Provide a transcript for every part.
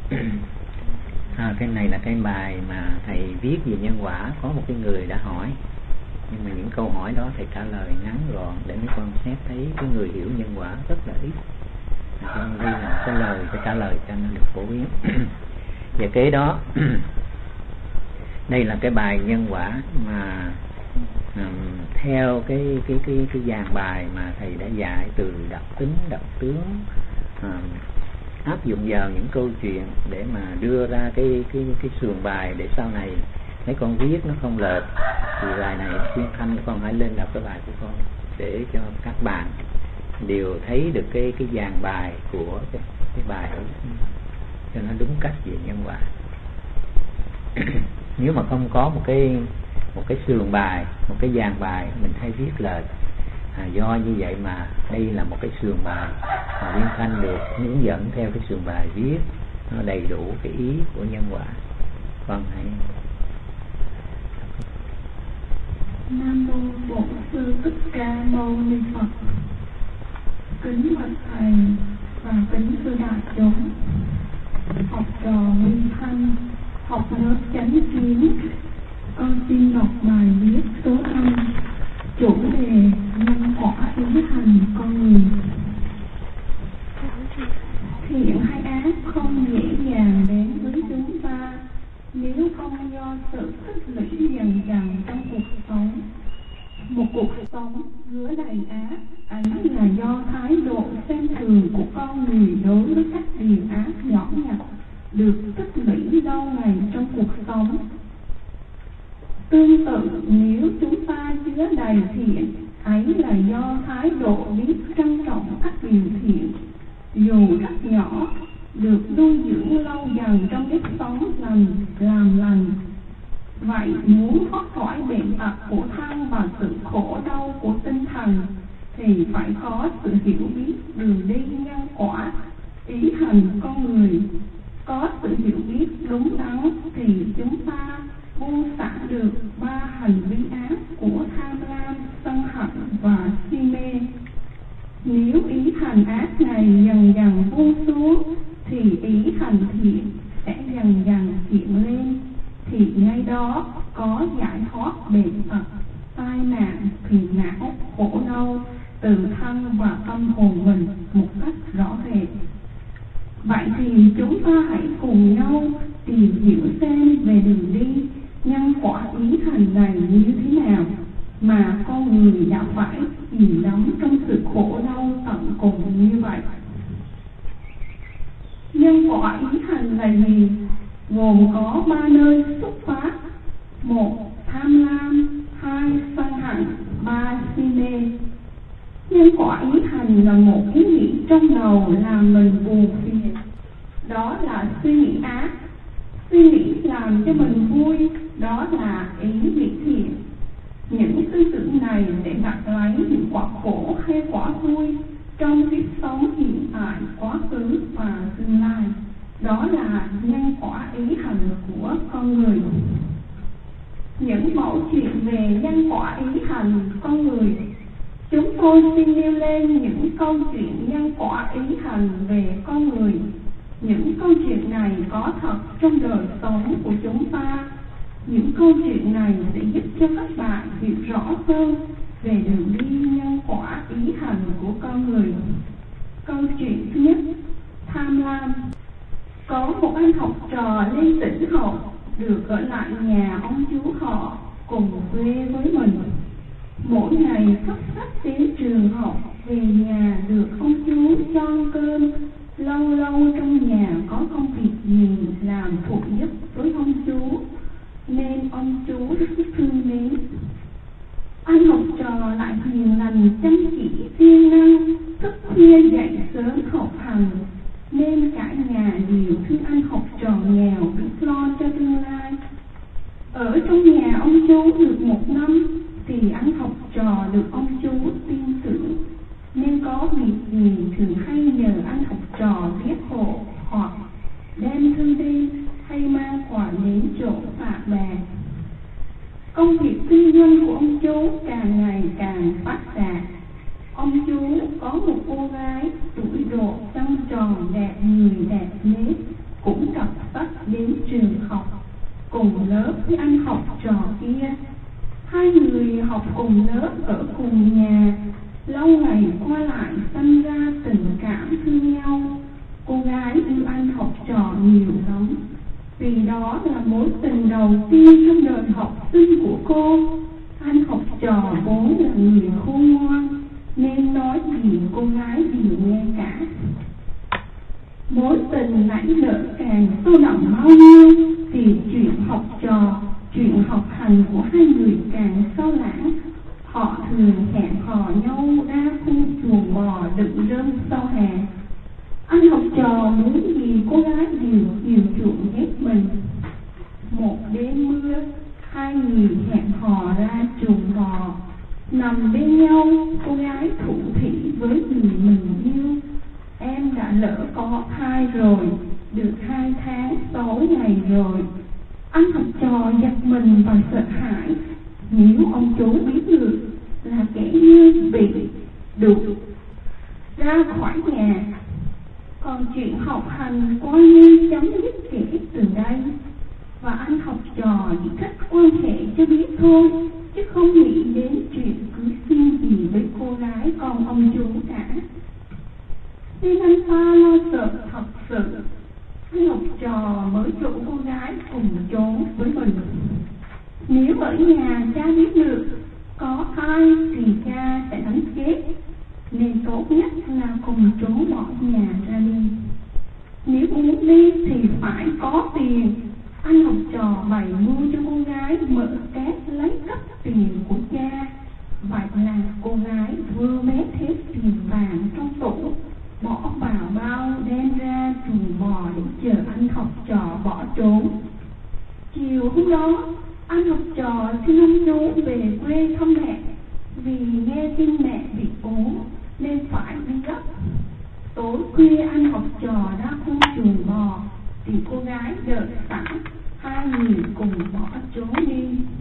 Cái này là cái bài mà thầy viết về nhân quả. Có một cái người đã hỏi, nhưng mà những câu hỏi đó thầy trả lời ngắn gọn để mấy con xét thấy cái người hiểu nhân quả rất là ít. Đây là cái lời tôi trả lời cho nó được phổ biến. Và kế đó đây là cái bài nhân quả mà theo cái dàn bài mà thầy đã dạy, từ đặc tính, đặc tướng, áp dụng vào những câu chuyện để mà đưa ra cái sườn bài để sau này mấy con viết nó không lệch. Thì bài này Thiên Thanh con hãy lên đọc cái bài của con để cho các bạn đều thấy được cái dàn bài của cái bài đó, cho nó đúng cách về nhân quả. Nếu mà không có một cái sườn bài, một cái dàn bài, mình hay viết lệch. Do như vậy mà đây là một cái sườn bài mà Thiên Thanh được hướng dẫn theo cái sườn bài viết nó đầy đủ cái ý của nhân quả. Con hãy. Nam mô Bổn Sư Thích Ca Mâu Ni Phật. Kính bạch thầy và kính thưa đại chúng, học trò Nguyên Thanh học lớp chánh kiến, con xin đọc bài viết số 5, chủ đề nhân quả ý hành con người. Thiện hay ác không dễ dàng đến với chúng ta nếu không do sự tích lũy dần dần trong cuộc sống. Một cuộc sống hứa đầy ác ấy là do thái độ xem thường của con người đối với các điều ác nhỏ nhặt được tích lũy lâu ngày trong cuộc sống. Tương tự, nếu chúng ta chứa đầy thiện, ấy là do thái độ biết trân trọng các điều thiện, dù rất nhỏ, được nuôi dưỡng lâu dần trong nếp sống làm lành. Vậy muốn thoát khỏi bệnh tật của thân và sự khổ đau của tinh thần thì phải có sự hiểu biết đường đi nhân quả, ý hành con người. Có sự hiểu biết đúng đắn thì chúng ta buông xả được 3 hành vi ác của tham lam, sân hận và si mê. Nếu ý hành ác này dần dần buông xuống thì ý hành thiện sẽ dần dần hiện lên, thì ngay đó có giải thoát bệnh tật, tai nạn, phiền não, khổ đau từ thân và tâm hồn mình một cách rõ rệt. Vậy thì chúng ta hãy cùng nhau tìm hiểu xem về đường đi nhân quả ý hành này như thế nào mà con người đã phải chìm đắm trong sự khổ đau tận cùng như vậy. Nhân quả ý hành là gì? Gồm có 3 nơi xuất phát: 1. Tham lam, 2. sân hận, 3. si mê. Nhân quả ý hành là một ý nghĩ trong đầu làm mình buồn phiền. Đó là suy nghĩ ác. Suy nghĩ làm cho mình vui, đó là ý nghĩ thiện. Những tư tưởng này sẽ gặt lấy những quả khổ hay quả vui trong kiếp sống hiện tại, quá khứ và tương lai. Đó là nhân quả ý hành của con người. Những mẫu chuyện về nhân quả ý hành con người, chúng tôi xin nêu lên những câu chuyện nhân quả ý hành về con người. Những câu chuyện này có thật trong đời sống của chúng ta. Những câu chuyện này sẽ giúp cho các bạn hiểu rõ hơn về đường đi nhân quả ý hành của con người. Câu chuyện thứ nhất: tham lam. Có một anh học trò lên tỉnh học, được ở lại nhà ông chú họ cùng quê với mình. Mỗi ngày cấp sách đến trường học, về nhà được ông chú cho ăn cơm. Lâu lâu trong nhà có công việc gì làm phụ giúp với ông chú, nên ông chú rất thương mến. Anh học trò lại hiền lành, chăm chỉ, siêng năng, thức khuya dậy sớm học hành, nên cả nhà đều thương anh học trò nghèo biết lo cho tương lai. Ở trong nhà ông chú được 1 năm thì anh học trò được ông chú tin tưởng, nên có việc gì thường hay nhờ anh học trò viết hộ hoặc đem thư đi hay mang quà đến chỗ bạn bè. Công việc kinh doanh của ông chú càng ngày càng phát đạt. Ông chú có một cô gái tuổi độ trăng tròn đẹp người đẹp nết, cũng gặp với anh học trò kia. Hai người học cùng lớp ở cùng nhà, lâu ngày qua lại sinh ra tình cảm thương nhau. Cô gái yêu anh học trò nhiều lắm, vì đó là mối tình đầu tiên trong đời học sinh của cô. Anh học trò vốn là người khôn ngoan, nên nói gì cô gái đều nghe cả. Mối tình nảy nở càng sâu đậm bao nhiêu thì chuyện học trò, chuyện học hành của hai người càng sao lãng. Họ thường hẹn hò nhau ra khu chuồng bò đựng rơm sau hè. Anh học trò muốn gì cô gái đều chiều chuộng hết mình. Một đêm mưa, hai người hẹn hò ra chuồng bò, nằm bên nhau, cô gái thủ thỉ với người mình yêu: em đã lỡ có thai rồi, được 2 tháng 6 ngày rồi. Anh học trò giật mình và sợ hãi, nếu ông chú biết được là kẻ như bị đuổi ra khỏi nhà. Còn chuyện học hành coi như chấm dứt kể từ đây, và anh học trò chỉ thích quan hệ cho biết thôi, chứ không nghĩ đến chuyện cưới xin gì với cô gái con ông chú cả. Nên anh ta lo sợ thật sự. Anh học trò mới rủ cô gái cùng trốn với mình. Nếu ở nhà cha biết được có ai thì cha sẽ đánh chết, nên tốt nhất là cùng trốn bỏ nhà ra đi. Nếu muốn đi thì phải có tiền. Anh học trò bày mưu cho cô gái mở két lấy cắp tiền của cha. Vậy là cô gái vừa mét hết tiền vàng trong tủ, bỏ vào bao đem ra chuồng bò để chờ anh học trò bỏ trốn. Chiều hôm đó, anh học trò xin ông chú về quê thăm mẹ, vì nghe tin mẹ bị ốm nên phải đi gấp. Tối khuya anh học trò ra khu chuồng bò thì cô gái đợi sẵn, hai người cùng bỏ trốn đi.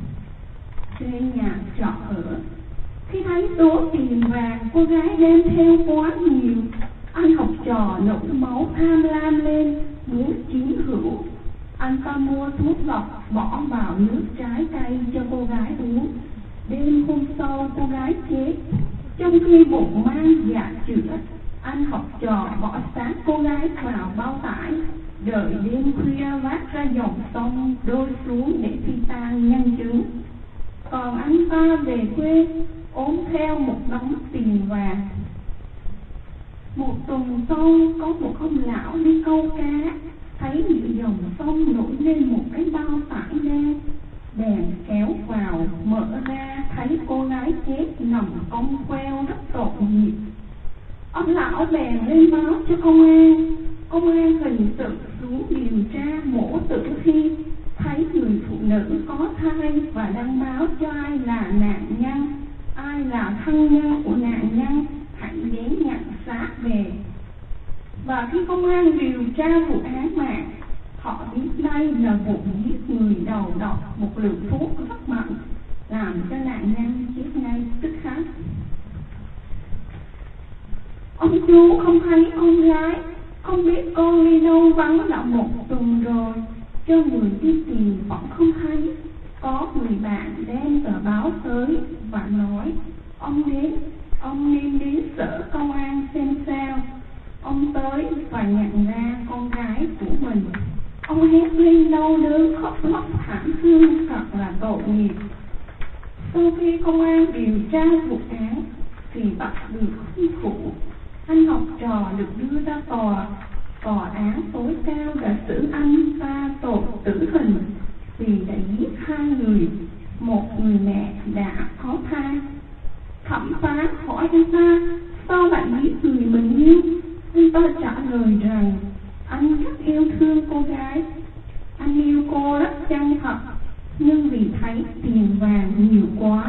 Trên nhà trọ ở, khi thấy số tiền vàng cô gái đem theo quá nhiều, anh học trò nổi máu tham lam lên, muốn chiếm hữu. Anh ta mua thuốc độc bỏ vào nước trái cây cho cô gái uống. Đêm hôm sau cô gái chết, trong khi bụng mang dạ chữa. Anh học trò bỏ xác cô gái vào bao tải, đợi đêm khuya vác ra dòng sông đôi xuống để phi tang nhân chứng. Còn anh ta về quê ôm theo một đống tiền vàng. Một tuần sau, có một ông lão đi câu cá, thấy giữa dòng sông nổi lên một cái bao tải đen, bèn kéo vào, mở ra thấy cô gái chết nằm cong queo rất tội nghiệp. Ông lão bèn lên báo cho công an hình sự xuống điều tra mổ tử thi, thấy người phụ nữ có thai và đăng báo cho ai là nạn nhân, ai là thân nhân của nạn nhân hãy đến nhận xác về. Và khi công an điều tra vụ án mạng, họ biết đây là vụ giết người đầu độc một lượng thuốc rất mạnh, làm cho nạn nhân chết ngay tức khắc. Ông chú không thấy con gái, không biết con đi đâu vắng đã một tuần rồi, cho người đi tìm vẫn không thấy. Có người bạn đem tờ báo tới và nói ông nên đến sở công an xem sao. Ông tới và nhận ra con gái của mình. Ông hét lên đau đớn khóc lóc thảm thương thật là tội nghiệp. Sau khi công an điều tra vụ án thì bắt được hung thủ. Anh học trò được đưa ra tòa án tối cao đã xử anh ta tội tử hình vì đã giết 2 người, một người mẹ đã có thai. Thẩm phán hỏi anh ta sao lại giết người mình yêu. Anh ta trả lời rằng anh rất yêu thương cô gái, anh yêu cô rất chân thật, nhưng vì thấy tiền vàng nhiều quá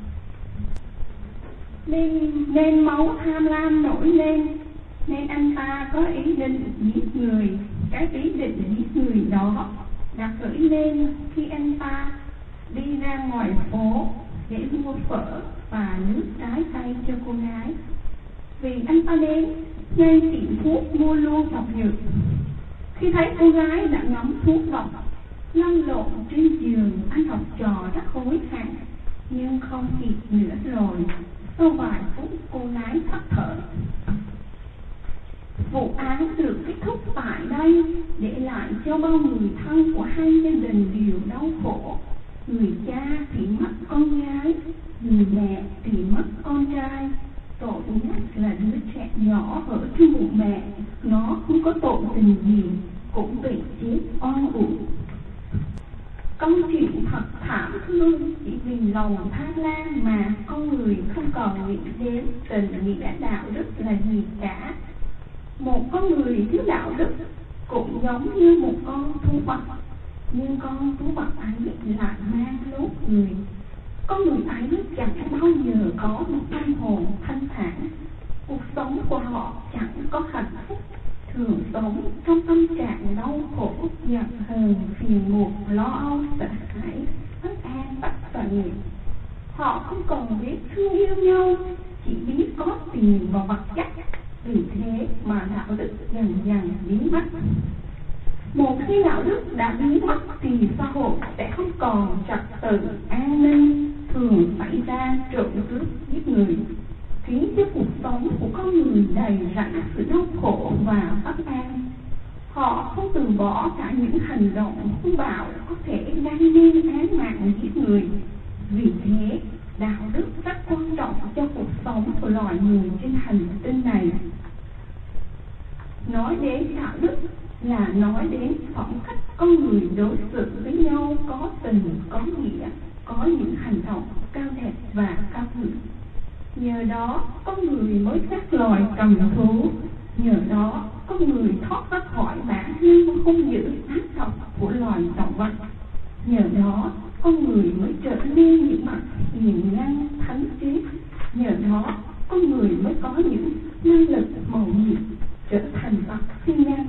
nên máu tham lam nổi lên, nên anh ta có ý định giết người. Cái ý định giết người đó đã khởi lên khi anh ta đi ra ngoài phố để mua phở và nước trái cây cho cô gái. Vì anh ta đến ngay tiệm thuốc mua luôn độc dược. Khi thấy cô gái đã ngấm thuốc độc, lăn lộn trên giường, anh học trò rất hối hận, nhưng không kịp nữa rồi. Sau vài phút cô gái tắt thở. Vụ án được kết thúc tại đây, để lại cho bao người thân của hai gia đình đều đau khổ. Người cha thì mất con gái, người mẹ thì mất con trai. Tội nhất là đứa trẻ nhỏ ở trong bụng mẹ, nó không có tội tình gì, cũng bị chết oan uổng. Câu chuyện thật thảm thương, chỉ vì lòng tham lam mà con người không còn nghĩ đến tình nghĩa đạo đức là gì cả. Một con người thiếu đạo đức cũng giống như một con thú vật, nhưng con thú vật ấy lại mang lốt người. Con người ấy chẳng bao giờ có một tâm hồn thanh thản, cuộc sống của họ chẳng có hạnh phúc, thường sống trong tâm trạng đau khổ, giận hờn, phiền muộn, lo âu, sợ hãi, bất an, bất tận. Họ không còn biết thương yêu nhau, chỉ biết có tiền và vật chất. Vì thế mà đạo đức dần dần biến mất. Một khi đạo đức đã biến mất thì xã hội sẽ không còn trật tự an ninh, thường xảy ra trộm cướp giết người, khiến cho cuộc sống của con người đầy rẫy sự đau khổ và bất an. Họ không từ bỏ cả những hành động hung bạo có thể gây nên án mạng giết người. Vì thế, đạo đức rất quan trọng cho cuộc sống của loài người trên hành tinh này. Nói đến đạo đức là nói đến phẩm cách con người đối xử với nhau có tình, có nghĩa, có những hành động cao đẹp và cao thượng. Nhờ đó, con người mới khác loài cầm thú. Nhờ đó, con người thoát ra khỏi bản năng hung dữ ác độc của loài động vật. Nhờ đó, con người mới trở nên những mặt hiền nhân thánh triết. Nhờ đó, con người mới có những năng lực màu nhiệm, trở thành bậc siêu nhân.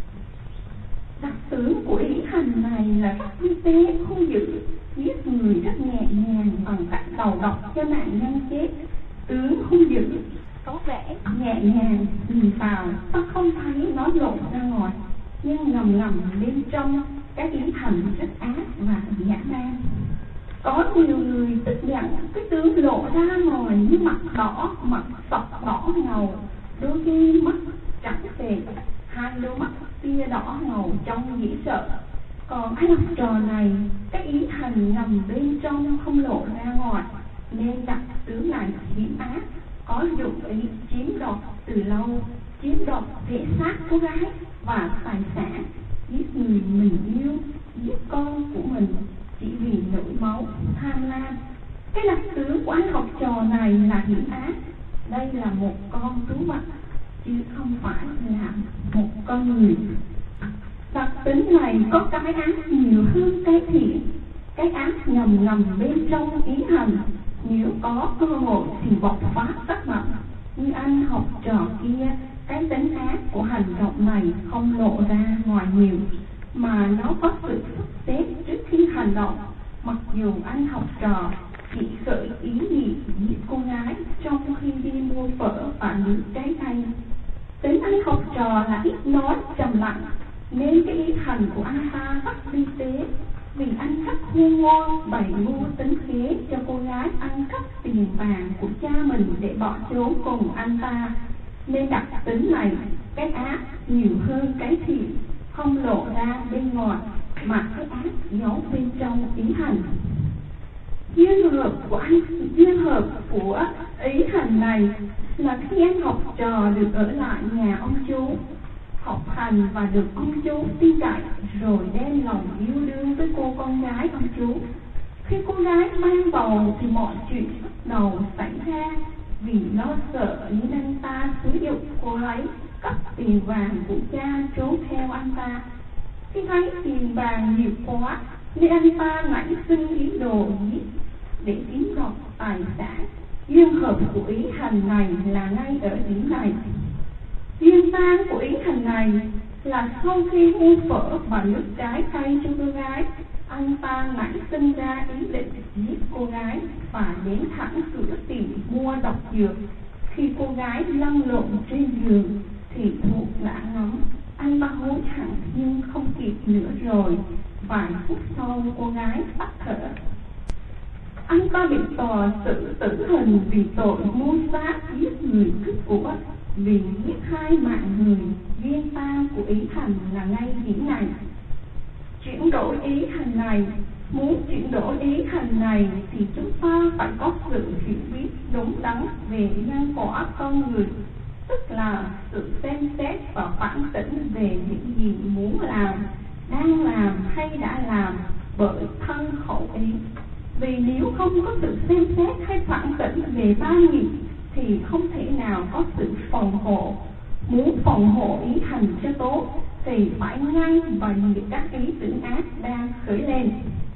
Đặc tướng của ý hành này là rất vi tế, hung dữ, giết người rất nhẹ nhàng bằng cách đầu độc cho nạn nhân chết. Tướng hung dữ có vẻ nhẹ nhàng, nhìn vào ta không thấy nó lộ ra ngoài, nhưng ngầm ngầm bên trong cái ý hành rất ác và dã man. Có nhiều người tức giận cái tướng lộ ra ngoài như mặt đỏ, mặt sọc đỏ ngầu, đôi khi mắt trắng xệ, hai đôi mắt tia đỏ ngầu trông dễ sợ. Còn anh học trò này, cái ý hành nằm bên trong không lộ ra ngoài, nên đặc tướng này hiểm ác, có dụng ý chiếm đoạt từ lâu, chiếm đoạt thể xác cô gái và tài sản, giết người mình yêu, giết con của mình chỉ vì nỗi máu tham lam. Cái đặc tướng của anh học trò này là hiểm ác. Đây là một con thú vật chứ không phải là một con người. Đặc tính này có cái ác nhiều hơn cái thiện. Cái ác ngầm bên trong ý hành, nếu có cơ hội thì bộc phát rất mạnh. Như anh học trò kia, cái tính ác của hành động này không lộ ra ngoài nhiều, mà nó có sự sắp xếp trước khi hành động. Mặc dù anh học trò chỉ khởi ý nghĩ giết cô gái trong khi đi mua phở và nước trái cây. Tính anh học trò là ít nói, trầm lặng, nên cái ý hành của anh ta rất vi tế. Vì anh rất ngu ngoan, bày mưu tính kế cho cô gái ăn cắp tiền vàng của cha mình để bỏ trốn cùng anh ta, nên đặc tính này, cái ác nhiều hơn cái thiện, không lộ ra bên ngoài mà cái ác giấu bên trong ý hành. Duyên hợp của ý hành này là khi anh học trò được ở lại nhà ông chú, học hành và được ông chú tin cậy, rồi đem lòng yêu đương với cô con gái ông chú. Khi cô gái mang bầu thì mọi chuyện bắt đầu xảy ra, vì lo sợ những anh ta xúi giục cô ấy cắp tiền vàng của cha trốn theo anh ta. Khi thấy tiền vàng nhiều quá nên anh ta nảy sinh ý đồ giết để chiếm đoạt tài sản. Duyên hợp của ý hành này là ngay ở điểm này. Duyên tan của ý hành này là sau khi mua phở và nước trái cây cho cô gái, anh ta nảy sinh ra ý định giết cô gái và đến thẳng cửa tiệm mua độc dược. Khi cô gái lăn lộn trên giường thì thuốc đã ngấm, anh ta hối hận nhưng không kịp nữa rồi. Vài phút sau cô gái tắt thở. Anh ta bị tòa xử tử hình vì tội mưu sát giết người cướp của, vì giết 2 mạng người. Duyên ta của ý hành là ngay điểm này. Chuyển đổi ý hành này, muốn chuyển đổi ý hành này thì chúng ta phải có sự hiểu biết đúng đắn về nhân quả con người, tức là sự xem xét và phản tỉnh về những gì muốn làm, đang làm hay đã làm bởi thân khẩu ý. Vì nếu không có sự xem xét hay phản tỉnh về ba nghiệp thì không thể nào có sự phòng hộ. Muốn phòng hộ ý hành cho tốt thì phải ngăn và diệt các ý tưởng ác đang khởi lên.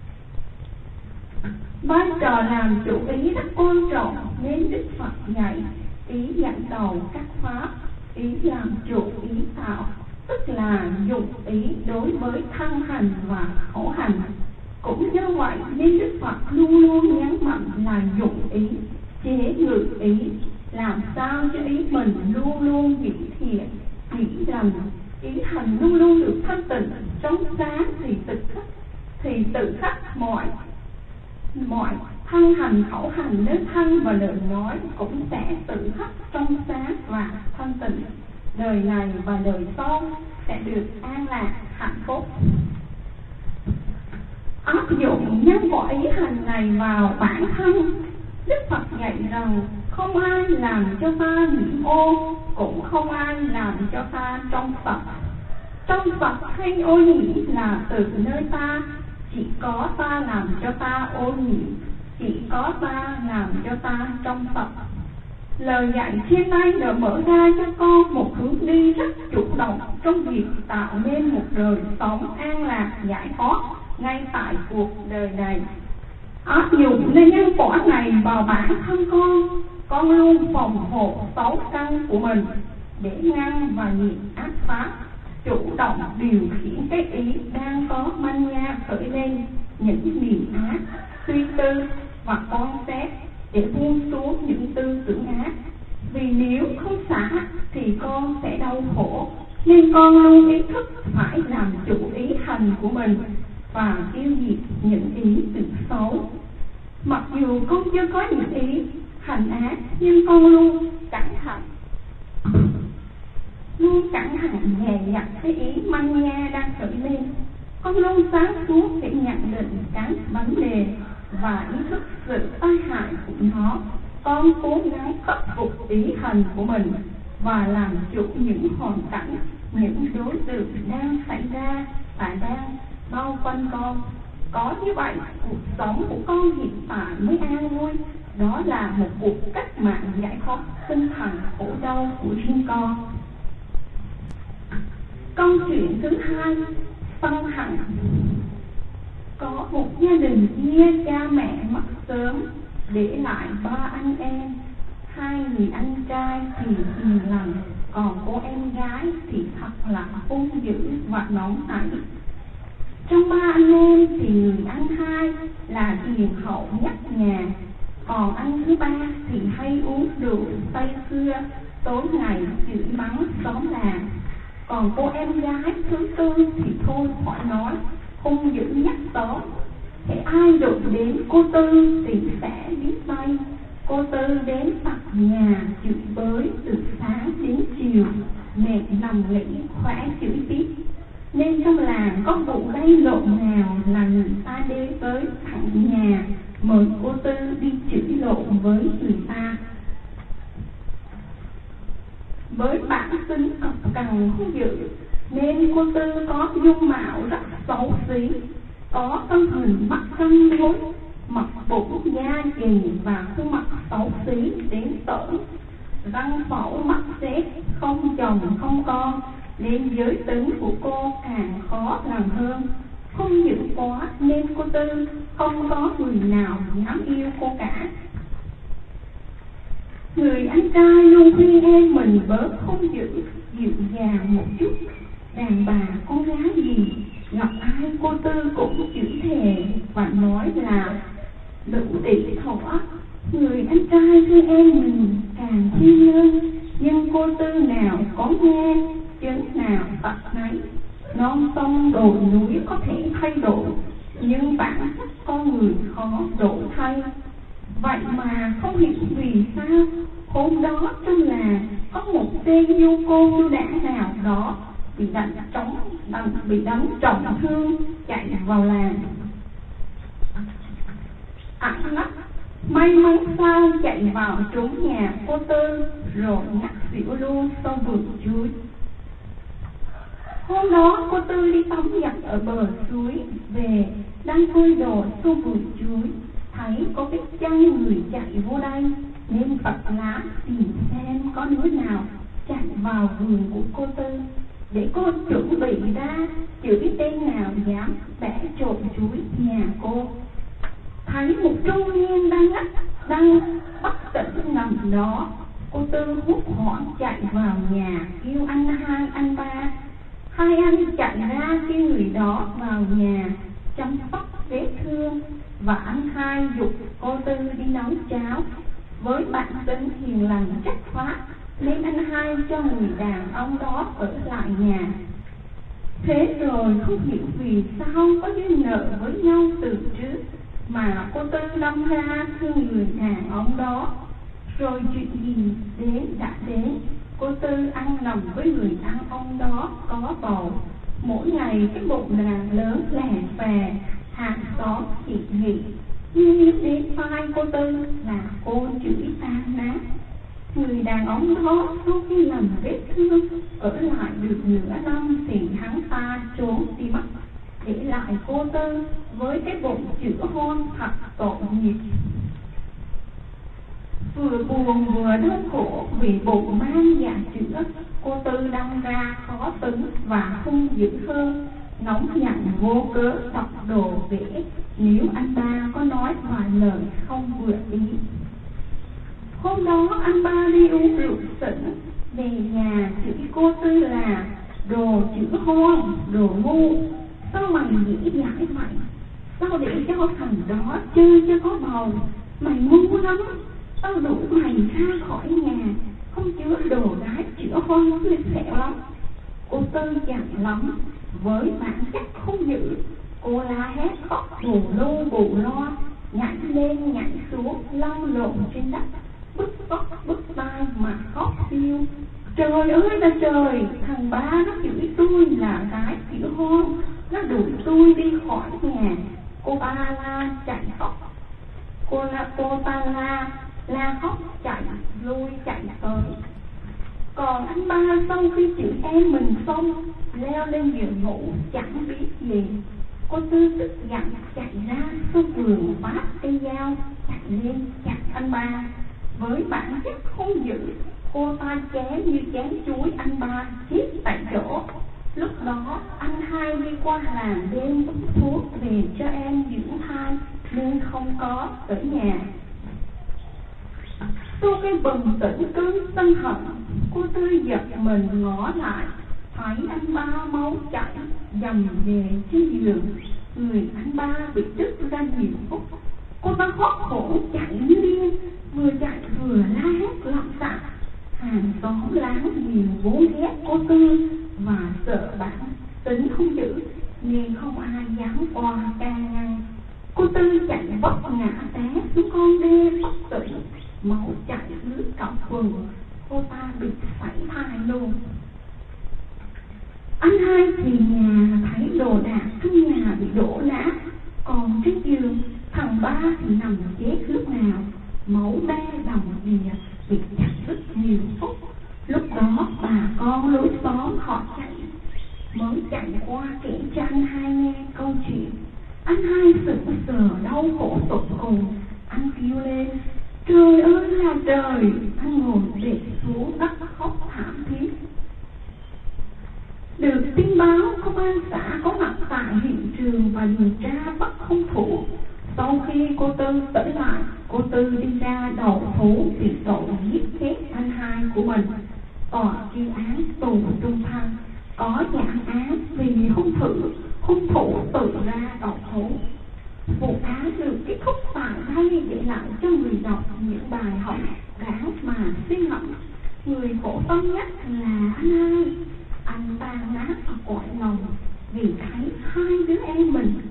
Vai trò làm chủ ý rất quan trọng nên Đức Phật dạy ý dẫn đầu các pháp, ý làm chủ ý tạo, tức là dùng ý đối với thân hành và khẩu hành. Cũng như vậy nên Đức Phật luôn luôn nhấn mạnh là dùng ý, chế ngự ý, làm sao cho ý mình luôn luôn nghĩ thiện, nghĩ lành, ý hành luôn luôn được thanh tịnh, trong sáng thì tự khắc mọi thân hành khẩu hành nếu thân và lời nói cũng sẽ tự khắc trong sáng và thanh tịnh. Đời này và đời sau sẽ được an lạc hạnh phúc. Áp dụng nhân quả ý hành này vào bản thân, Đức Phật dạy rằng không ai làm cho ta nhiễm ô, cũng không ai làm cho ta trong Phật. Trong Phật hay ô nhiễm là từ nơi ta, chỉ có ta làm cho ta ô nhiễm, chỉ có ta làm cho ta trong Phật. Lời dạy trên đây đã mở ra cho con một hướng đi rất chủ động trong việc tạo nên một đời sống an lạc giải thoát ngay tại cuộc đời này. Áp dụng nên nhân quả này vào bản thân con luôn phòng hộ xấu căn của mình để ngăn và diệt ác pháp, chủ động điều khiển cái ý đang có manh nha khởi lên những niềm ác, suy tư và quan xét để buông xuống những tư tưởng ác. Vì nếu không xả thì con sẽ đau khổ, nên con luôn ý thức phải làm chủ ý hành của mình và tiêu diệt những ý tưởng xấu. Mặc dù con chưa có những ý hành ác, nhưng con luôn cẩn thận dè dặt cái ý manh nha đang khởi lên. Con luôn sáng suốt để nhận định các vấn đề và ý thức sự tai hại của nó. Con cố gắng khắc phục ý hành của mình và làm chủ những hoàn cảnh, những đối tượng đang xảy ra và đang bao quanh con. Có như vậy, cuộc sống của con hiện tại mới an vui. Đó là một cuộc cách mạng giải thoát tinh thần khổ đau của riêng con. Câu chuyện thứ hai, sân hận. Có một gia đình kia cha mẹ mất sớm, để lại 3 anh em. 2 người anh trai thì hiền lành, còn cô em gái thì thật là hung dữ và nóng nảy. Trong 3 anh em thì người anh 2 là hiền hậu nhất nhà, còn anh thứ 3 thì hay uống rượu say sưa, tối ngày chửi mắng xóm làng. Còn cô em gái thứ 4 thì thôi khỏi nói, hung dữ nhất xóm. Thế ai đụng đến cô Tư thì sẽ biết bay. Cô Tư đến tận nhà chửi bới từ sáng đến chiều, mệt nằm nghỉ khỏe chửi tiếp. Nên trong làng có vụ gây lộn nào là người ta đến tới thẳng nhà mời cô Tư đi chửi lộn với người ta. Với bản tính cọc cằn hung dữ nên cô Tư có dung mạo rất xấu xí, có thân hình mắt căng nhối, mặt bụng da dày và khuôn mặt xấu xí đến tởn, răng phẫu mắt xếp, không chồng không con, nên giới tính của cô càng khó làm hơn. Không dữ quá nên cô Tư không có người nào dám yêu cô cả. Người anh trai luôn khuyên em mình bớt không dữ, dịu dàng một chút. Đàn bà con gái gì gặp ai cô Tư cũng chửi thề và nói là đủ tỷ thỏa. Người anh trai khuyên em mình càng khuyên hơn, nhưng cô Tư nào có nghe, chứng nào tật nấy. Non sông đồi núi có thể thay thay đổi, nhưng bản chất con người khó đổi thay. Vậy mà không hiểu vì sao hôm đó trong làng có một tên du cô du đảng nào đó bị đánh trọng thương chạy vào làng. Ẵn nắp may mắn sao chạy vào trốn nhà cô Tư rồi ngắt xỉu luôn sau vườn chuối. Hôm đó cô Tư đi tắm giặt ở bờ suối về, đang phơi đồ sau vườn chuối, thấy có cái chân người chạy vô đây nên bật lá tìm xem có đứa nào chạy vào vườn của cô Tư để cô chuẩn bị ra chửi tên nào dám bẻ trộm chuối nhà cô. Thấy một trung niên đang bất tỉnh nằm đó, cô Tư hốt hoảng chạy vào nhà kêu anh hai anh ba. Hai anh chạy ra kêu người đó vào nhà chăm sóc vết thương, và anh hai giục cô Tư đi nấu cháo. Với bản tính hiền lành chất phác nên anh hai cho người đàn ông đó ở lại nhà. Thế rồi không hiểu vì sao có duyên nợ với nhau từ trước mà cô Tư đâm ra thương người đàn ông đó. Rồi chuyện gì đến đã đến, cô Tư ăn nằm với người đàn ông đó có bầu. Mỗi ngày cái bụng nàng lớn lè phè, hàng xóm thị nghị, nhưng đến vai cô Tư là cô chửi tan nát. Người đàn ông đó sau khi làm vết thương ở lại được nửa năm thì hắn ta trốn đi mất, để lại cô Tư với cái bụng chữa hôn thật tội nghiệp. Vừa buồn vừa đau khổ vì bụng mang dạ chữa, cô Tư đâm ra khó tính và hung dữ hơn, nóng giận vô cớ đọc đồ vẽ nếu anh ba có nói vài lời không vừa ý. Hôm đó anh ba đi uống rượu xỉn, về nhà chửi cô Tư là đồ chữa hôn, đồ ngu, sao mày nghĩ giải mày, sao để cho thằng đó chơi cho có bầu, mày ngu lắm, tao đuổi mày ra khỏi nhà, không chứa đồ gái chữa hôn liệt xẹo lắm. Cô Tư giận lắm, với bản chất không dữ, cô la hét khóc bù lu bù lo, nhảy lên nhảy xuống lăn lộn trên đất, bứt tóc bứt tai mà khóc kêu: Trời ơi là trời, thằng ba nó chửi tôi là gái chữa hôn, nó đuổi tôi đi khỏi nhà. Cô ba la chạy khóc, cô ta la khóc chạy lui chạy tới. Còn anh ba sau khi chửi em mình xong, leo lên giường ngủ chẳng biết gì. Cô Tư tức giận chạy ra sau vườn vác cây dao chạy lên chặt anh ba. Với bản chất không dữ, cô ta chém như chém chuối anh ba chết tại chỗ. Lúc đó anh hai đi qua làng đêm bốc thuốc về cho em dưỡng thai nên không có ở nhà. Sau cái bừng tỉnh cơn sân hận, cô Tư giật mình ngó lại, thấy anh ba máu chảy dầm về trên giường, người anh ba bị đứt ra nhiều khúc. Cô ta khóc khổ chạy như điên, vừa chạy vừa la hét lặng xạ. Hàng xóm láng giềng vốn ghét cô Tư và sợ bản tính không dữ nên không ai dám qua can ngăn. Cô Tư chạy vấp ngã té xuống con đê bất tỉnh, máu chảy ướt cả quần, cô ta bị sảy thai luôn. Anh hai thì nhà thấy đồ đạc trong nhà bị đổ nát, còn trên giường thằng ba thì nằm chết lúc nào, máu me đầm đìa, bị chặt rất nhiều phút. Lúc đó bà con lối xóm họ mới chạy qua kể cho anh hai nghe câu chuyện. Anh hai sững sờ đau khổ tột cùng, anh kêu lên: Trời ơi là trời! Anh ngồi đệt xuống đất khóc thảm thiết. Được tin báo, công an xã có mặt tại hiện trường và điều tra bắt hung thủ. Sau khi cô Tư tỉnh lại, cô Tư đi ra đầu thú vì tội giết chết anh hai của mình. Tòa tuyên án tù trung thân, có giảm án vì hung thủ tự ra đầu thú. Vụ án được kết thúc tại đây để lại cho người đọc những bài học đáng mà suy ngẫm. Người khổ tâm nhất là anh hai, anh tan nát ở cõi lòng vì thấy hai đứa em mình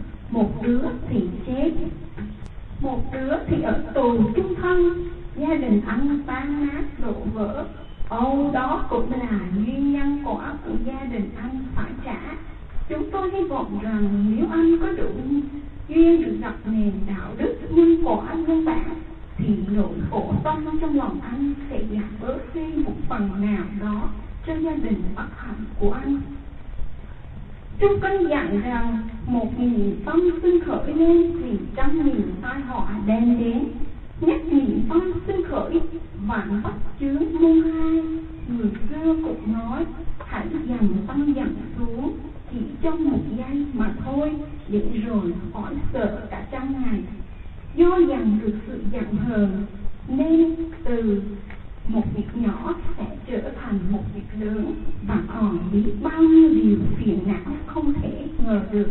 tôi hy vọng rằng nếu anh có đủ duyên được gặp nền đạo đức nhân quả nhân bản, thì nỗi khổ tâm trong lòng anh sẽ giảm bớt đi một phần nào đó cho gia đình bất hạnh của anh. Trong căn dặn rằng 1.000 tâm sinh khởi lên thì 100.000 tai họa đem đến, nhất 1.000 tâm sinh khởi vạn bất chướng môn hai. Người xưa cũng nói hãy dằn tâm dằn xuống chỉ trong một giây mà thôi, để rồi khỏi sợ cả trăm ngày. Do dằn được sự giận hờn nên từ một việc nhỏ sẽ trở thành một việc lớn, và còn biết bao nhiêu điều phiền não không thể ngờ được.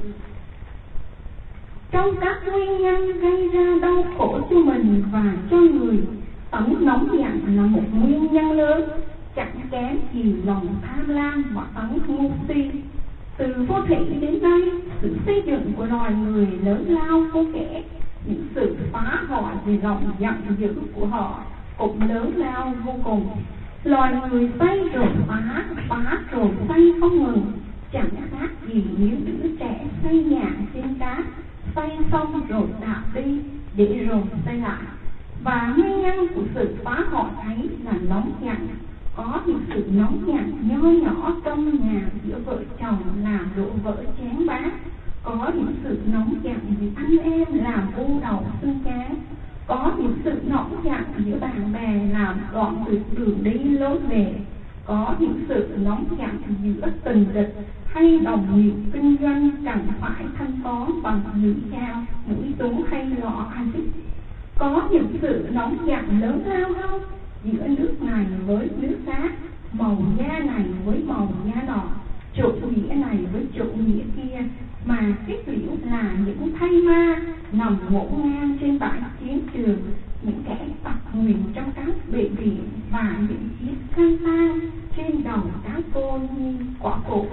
Trong các nguyên nhân gây ra đau khổ cho mình và cho người, tấm nóng giận là một nguyên nhân lớn, chẳng kém gì lòng tham lam và tấm ngu si. Từ vô thị đến nay, sự xây dựng của loài người lớn lao vô kể, những sự phá hoại về lòng giận dữ của họ cũng lớn lao vô cùng. Loài người xây rồi phá, phá rồi xây không ngừng, chẳng khác gì những đứa trẻ xây nhà trên cát, xây xong rồi đạp đi để rồi xây lại. Và nguyên nhân của sự phá hoại ấy là nóng giận. Có những sự nóng giận nho nhỏ trong nhà giữa vợ chồng làm đổ vỡ chén bát, có những sự nóng giận vì anh em làm u đầu xương chán, có những sự nóng giận giữa bạn bè làm đoạn tuyệt đường đi lối về, có những sự nóng giận giữa tình địch hay đồng nghiệp kinh doanh cần phải thanh toán bằng lưỡi dao, mũi súng hay lọ axit. Có những sự nóng giận lớn lao hơn giữa nước này với nước khác, màu da này với màu da nọ, chủ nghĩa này với chủ nghĩa kia, mà kết liễu là những thây ma nằm ngổn ngang trên bãi chiến trường, những kẻ tặc nguyền trong các bệnh viện, và những chiếc khăn tang trên đầu các cô nhi quả phụ.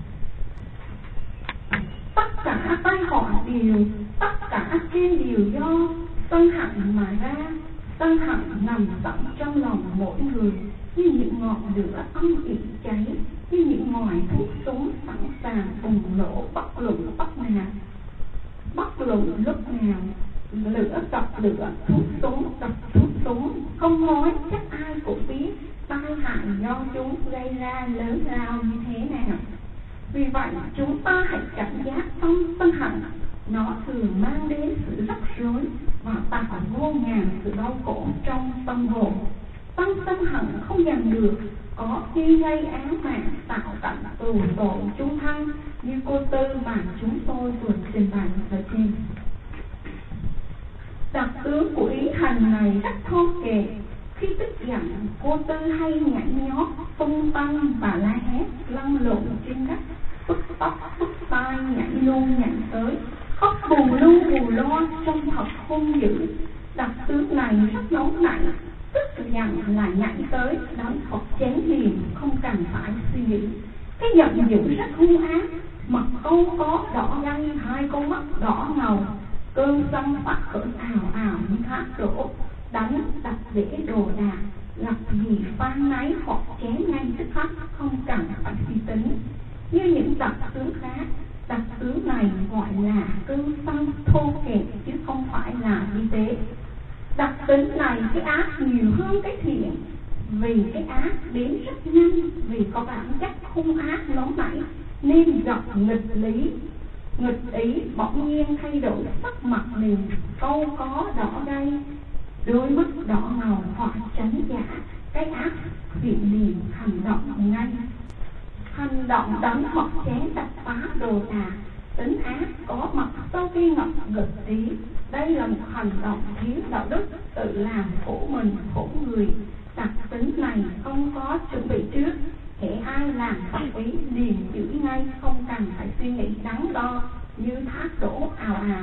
Tất cả tai họa tất cả trên đều do sân hận mà ra. Sân hận nằm tận trong lòng mỗi người, như những ngọn lửa âm ỉ cháy, như những ngòi thuốc súng sẵn sàng bùng nổ bất luận lúc nào. Lửa tập lửa, thuốc súng tập thuốc súng, không nói chắc ai cũng biết tai hại do chúng gây ra lớn lao như thế nào. Vì vậy chúng ta hãy cảnh giác trong sân hận. Nó thường mang đến sự rắc rối và tạo vô ngàn sự đau khổ trong tâm hồn. Tâm sân hận không dằn được, có khi gây án mạng, tạo cảnh tù tội chung thân như cô Tư mà chúng tôi vừa trình bày ở trên. Đặc tướng của ý hành này rất thô kệch. Khi tức giận, cô Tư hay nhảy nhót, tung tăng và la hét lăn lộn trên đất, bứt tóc bứt tai, nhảy luôn nhảy tới, khóc bù lu bù lo, trông thật hung dữ. Đặc tướng này rất nóng nảy, tức giận là nhảy tới đánh thật chén liền, không cần phải suy nghĩ. Cái giận dữ rất hung ác, mặt câu có đỏ gay, hai con mắt đỏ ngầu, cơn xâm phát khởi ào như thác đổ, đánh đập để đồ đạc, gặp gì phan náy hoặc chén ngay tức khắc, không cần phải suy tính. Như những đặc tướng khác, đặc tướng này gọi là cơn xâm thô kệch chứ không phải là vi tế. Đặc tính này cái ác nhiều hơn cái thiện, vì cái ác đến rất nhanh, vì có bản chất hung ác nóng nảy nên gặp nghịch ý bỗng nhiên thay đổi sắc mặt liền, câu có đỏ gay, đôi mắt đỏ ngầu hoặc tránh giả. Cái ác hiện liền hành động ngay, hành động đánh hoặc chén đập phá đồ đạc. Tính ác có mặt sau khi ngập nghịch ý, đây là một hành động thiếu đạo đức, tự làm khổ mình khổ người. Đặc tính này không có chuẩn bị trước, hễ ai làm phản ý liền chửi ngay, không cần phải suy nghĩ đắn đo, như thác đổ ào ào.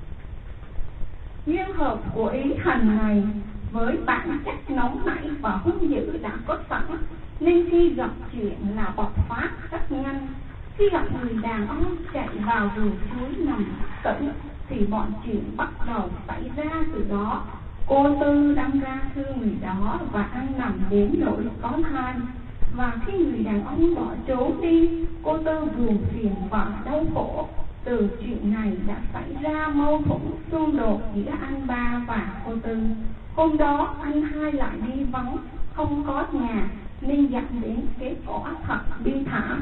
Duyên hợp của ý hành này với bản chất nóng nảy và hung dữ đã có sẵn, nên khi gặp chuyện là bộc phát rất nhanh. Khi gặp người đàn ông chạy vào vườn chuối nằm tĩnh thì bọn chuyện bắt đầu xảy ra từ đó. Cô Tư đâm ra thương người đó và ăn nằm đến nỗi có thai, Và khi người đàn ông bỏ trốn đi, cô Tư buồn phiền và đau khổ. Từ chuyện này đã xảy ra mâu thuẫn xung đột giữa anh ba và cô Tư. Hôm đó anh hai lại đi vắng, không có nhà, nên dẫn đến kết quả thật bi thảm.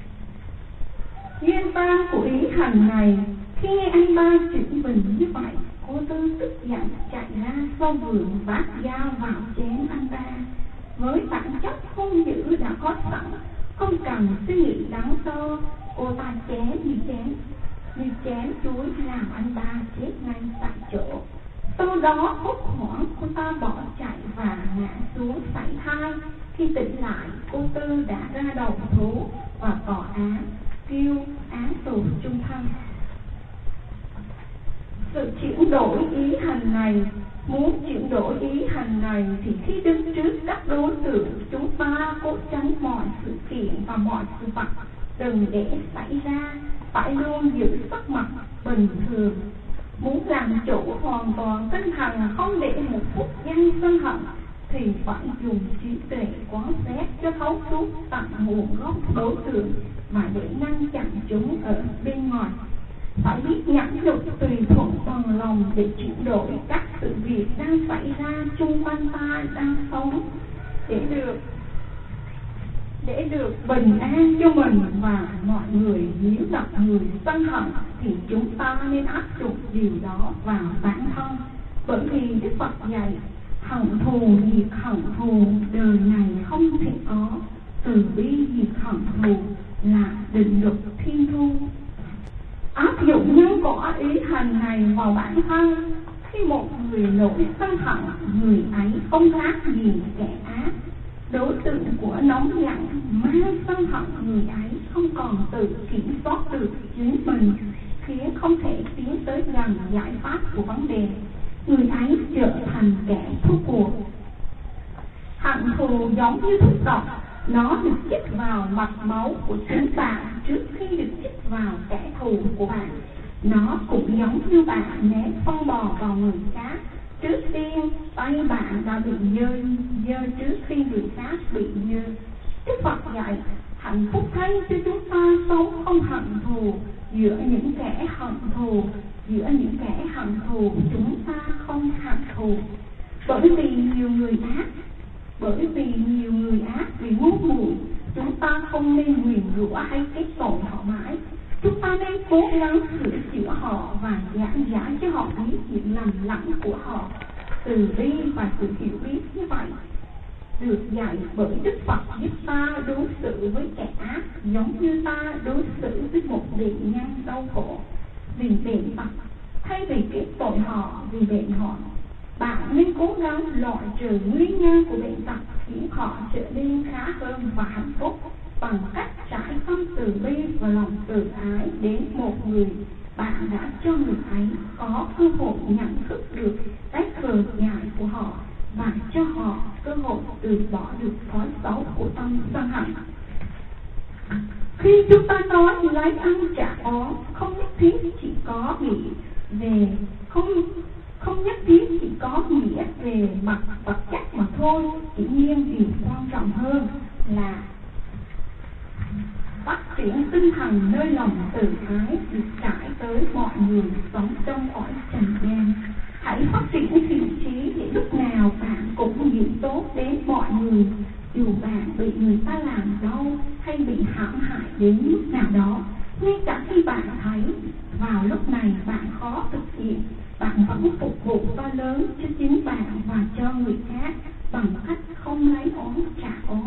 Duyên tan của ý hành này, khi nghe anh ba chửi mình như vậy, cô Tư tức giận chạy ra sau vườn vác dao vào chém anh ba. Với bản chất hung dữ đã có sẵn, không cần suy nghĩ đắn đo, cô ta chém như chém chuối làm anh ba chết ngay tại chỗ. Sau đó hốt hoảng cô ta bỏ chạy và ngã xuống sảy thai. Khi tỉnh lại, cô Tư đã ra đầu thú và tòa án kêu án tù chung thân. Sự chuyển đổi ý hành này, muốn chuyển đổi ý hành này thì khi đứng trước các đối tượng, chúng ta cố tránh mọi sự kiện và mọi sự vật, đừng để xảy ra, phải luôn giữ sắc mặt bình thường. Muốn làm chủ hoàn toàn tinh thần, không để một phút giây sân hận, thì phải dùng trí tuệ quán xét cho thấu suốt tận nguồn gốc đối tượng mà để ngăn chặn chúng ở bên ngoài. Phải biết nhẫn nhục tùy thuận bằng lòng để chuyển đổi các sự việc đang xảy ra chung quanh ta đang sống, để được bình an cho mình và mọi người. Nếu gặp người sân hận thì chúng ta nên áp dụng điều đó vào bản thân, bởi vì Đức Phật dạy hận thù diệt hận thù đời này không thể có, từ bi diệt hận thù là định luật thiên thu. Áp dụng nhân quả ý hành này vào bản thân, khi một người nổi sân hận, người ấy không khác gì kẻ ác. Đối tượng của nóng giận mang sân hận, người ấy không còn tự kiểm soát được chính mình, khiến không thể tiến tới gần giải pháp của vấn đề. Người ấy trở thành kẻ thua cuộc. Hận thù giống như thuốc độc, nó được chích vào mạch máu của chính bạn trước khi được chích vào kẻ thù của bạn. Nó cũng giống như bạn ném phân bò vào người khác, trước tiên tay bạn đã bị dơ trước khi người khác bị dơ. Đức Phật dạy hạnh phúc thay cho chúng ta sống không hận thù. Giữa những kẻ hận thù chúng ta không hận thù. Bởi vì nhiều người ác vì ngu muội, chúng ta không nên nguyền rủa hay kết tội họ mãi. Chúng ta nên cố gắng sửa chữa họ và giảng giải cho họ biết những lầm lẫn của họ. Từ bi và sự hiểu biết như vậy được dạy bởi Đức Phật giúp ta đối xử với kẻ ác giống như ta đối xử với một bệnh nhân đau khổ vì bệnh tật, thay vì kết tội họ vì bệnh họ. Bạn nên cố gắng loại trừ nguyên nhân của bệnh tật, khiến họ trở nên khá hơn và hạnh phúc bằng cách trải tâm từ bi và lòng từ ái đến một người. Bạn đã cho người ấy có cơ hội nhận thức được cái khờ dại của họ và cho họ cơ hội từ bỏ được thói xấu của tâm sân hận. Khi chúng ta nói lấy ăn trả oán, không nhất thiết chỉ có nghĩa về mặt vật chất mà thôi. Dĩ nhiên điều quan trọng hơn là phát triển tinh thần nơi lòng từ ái được trải tới mọi người sống trong cõi trần gian. Hãy phát triển thiện trí để lúc nào bạn cũng giữ tốt đến mọi người, dù bạn bị người ta làm đau hay bị hãm hại đến mức nào đó. Ngay cả khi bạn thấy vào lúc này bạn khó thực hiện, bạn vẫn phục vụ to lớn cho chính bạn và cho người khác bằng cách không lấy oán trả oán.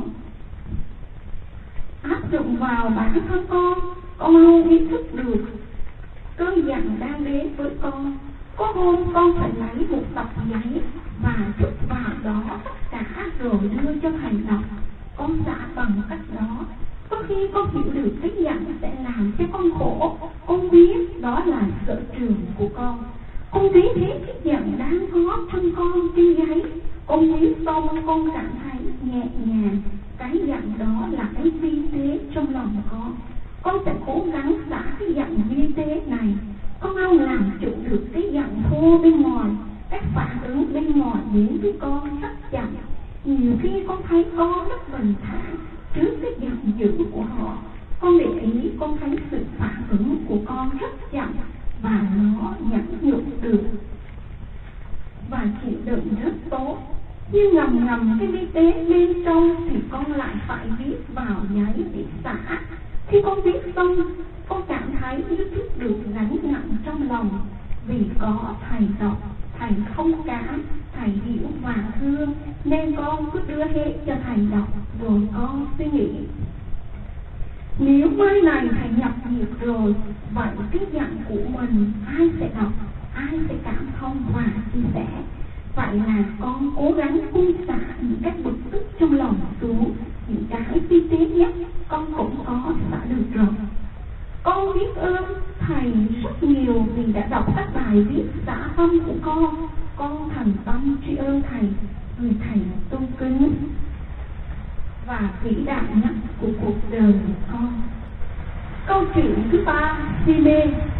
Áp dụng vào bản thân con luôn ý thức được cơn giận đang đến với con. Có hôm con phải lấy một tập giấy và trút vào đó tất cả rồi đưa cho thầy đọc. Con xả bằng cách đó. Có khi con hiểu được cái giận sẽ làm cho con khổ, con biết đó là sở trường của con. Con thấy thế cái giận đang có trong con trên giấy. Con viết xong con cảm thấy nhẹ nhàng. Cái giận đó là cái vi tế trong lòng con. Con sẽ cố gắng xả cái giận vi tế này. Con không làm chủ được cái giận thô bên ngoài. Các phản ứng bên ngoài đến với con rất chậm. Nhiều khi con thấy con rất bình thản, Trước cái giận dữ của họ, con để ý con thấy sự phản ứng của con rất chậm và nó nhẫn nhục được và chịu đựng rất tốt. Nhưng ngầm cái vi tế bên trong thì con lại phải viết vào giấy để xả. Khi con viết xong, con cảm thấy ý thức được gánh nặng trong lòng, vì có thầy đọc, thầy thông cảm, thầy hiểu và thương, nên con cứ đưa hết cho thầy đọc. Rồi con suy nghĩ, nếu mai này thầy nhập nghiệp rồi, vậy cái giận của mình ai sẽ đọc, ai sẽ cảm thông và chia sẻ? Vậy là con cố gắng buông xả những cái bực tức trong lòng xuống, những cái vi tế nhất con cũng có xả được rồi. Con biết ơn thầy rất nhiều vì đã đọc các bài viết xả tâm của con thành tâm tri ân thầy, người thầy tôn kính và vĩ đại nhất của cuộc đời của con. Câu chuyện thứ 3, si mê.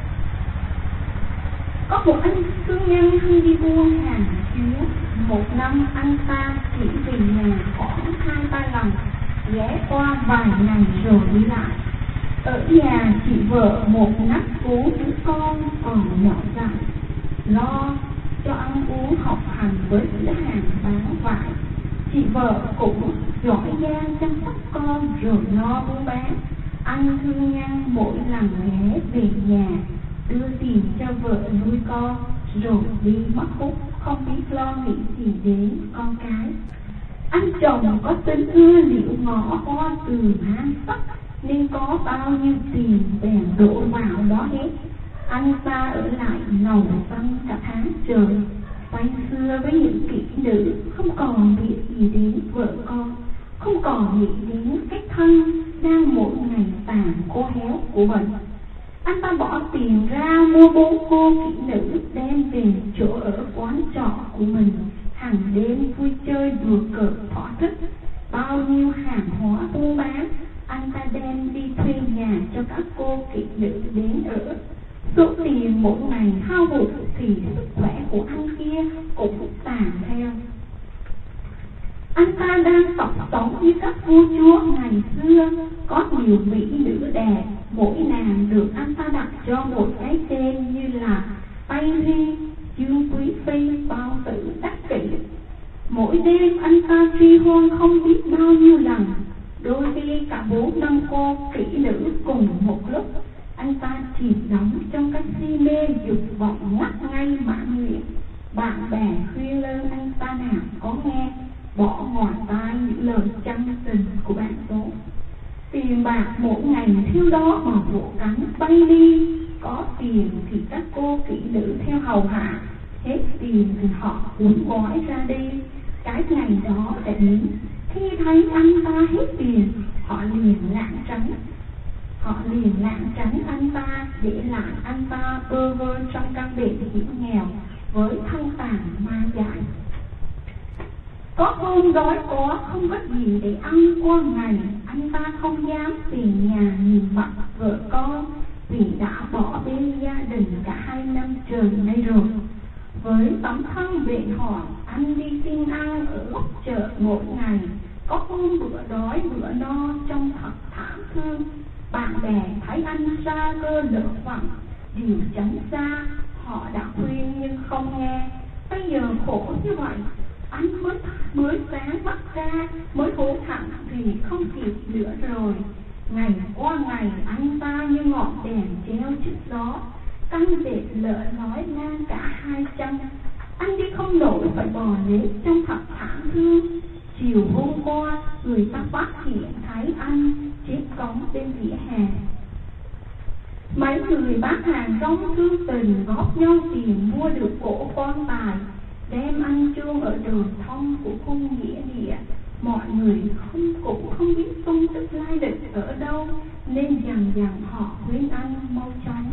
Có một anh thương nhân hay đi buôn hàng chuyến. Một năm anh ta chỉ về nhà khoảng 2-3 lần, ghé qua vài ngày rồi đi lại. Ở nhà chị vợ một nách cố đứa con còn nhỏ dại, lo cho ăn uống học hành với cửa hàng bán vải. Chị vợ cũng giỏi giang chăm sóc con rồi lo buôn bán. Anh thương nhân mỗi lần ghé về nhà đưa tiền cho vợ nuôi con rồi đi mất hút, không biết lo nghĩ gì đến con cái. Anh chồng có tính ưa liệu ngõ hoa từ ham sắc, nên có bao nhiêu tiền bèn đổ vào đó hết. Anh ta ở lại nầu tâm cả tháng trời, say sưa với những kỹ nữ, không còn biết gì đến vợ con, không còn nghĩ đến cái thân đang mỗi ngày tàn khô héo của mình. Anh ta bỏ tiền ra mua 4 cô kỹ nữ đem về chỗ ở quán trọ của mình, hàng đêm vui chơi đùa cợt thỏa thích. Bao nhiêu hàng hóa buôn bán anh ta đem đi thuê nhà cho các cô kỹ nữ đến ở. Số tiền mỗi ngày hao hụt thì sức khỏe của anh kia cũng tàn theo. Anh ta đang tập sống như các vua chúa ngày xưa, có nhiều mỹ nữ đẹp, mỗi nàng được anh ta đặt cho một cái tên như là Tây Thi, Dương Quý Phi, Bao Tử, Đắc Kỷ. Mỗi đêm anh ta truy hôn không biết bao nhiêu lần, đôi khi cả 4-5 cô kỹ nữ cùng một lúc. Anh ta chìm đắm trong cái si mê dục vọng ngắt ngay mãn nguyện. Bạn bè khuyên lơn anh ta nào có nghe, bỏ ngoài tai những lời chân tình của bạn tốt. Tiền bạc mỗi ngày thiếu đó mà vỗ cánh bay đi. Có tiền thì các cô kỹ nữ theo hầu hạ, hết tiền thì họ cuốn gói ra đi. Cái ngày đó đã đến, khi thấy anh ta hết tiền, họ liền lảng tránh anh ta, để lại anh ta bơ vơ trong căn bệnh hiểm nghèo với thân tàn ma dại. Có hôm đói quá không có gì để ăn qua ngày, anh ta không dám về nhà nhìn mặt vợ con, vì đã bỏ bên gia đình cả 2 năm trời nay rồi. Với tấm thân vệ hỏi, anh đi xin ăn ở góc chợ mỗi ngày. Có hôm bữa đói bữa no trông thật thảm thương. Bạn bè thấy anh xa cơ lỡ vặn, điều tránh xa. Họ đã khuyên nhưng không nghe. Bây giờ khổ như vậy, anh mới sáng bắt ra, mới hối hận thì không kịp nữa rồi. Ngày qua ngày anh ta như ngọn đèn treo trước gió, căng dệt lỡ nói ngang cả 2 chân. Anh đi không nổi phải bò lết trong thật thảm thương. Chiều hôm qua người ta phát hiện thấy anh chết cống bên vỉa hè. Mấy người bán hàng rong thương tình góp nhau tiền mua được cổ quan tài, đem anh chôn ở đồi thông của cung nghĩa địa. Mọi người cũng không biết tung tích lai lịch ở đâu, nên dần họ khuyên anh mau chóng.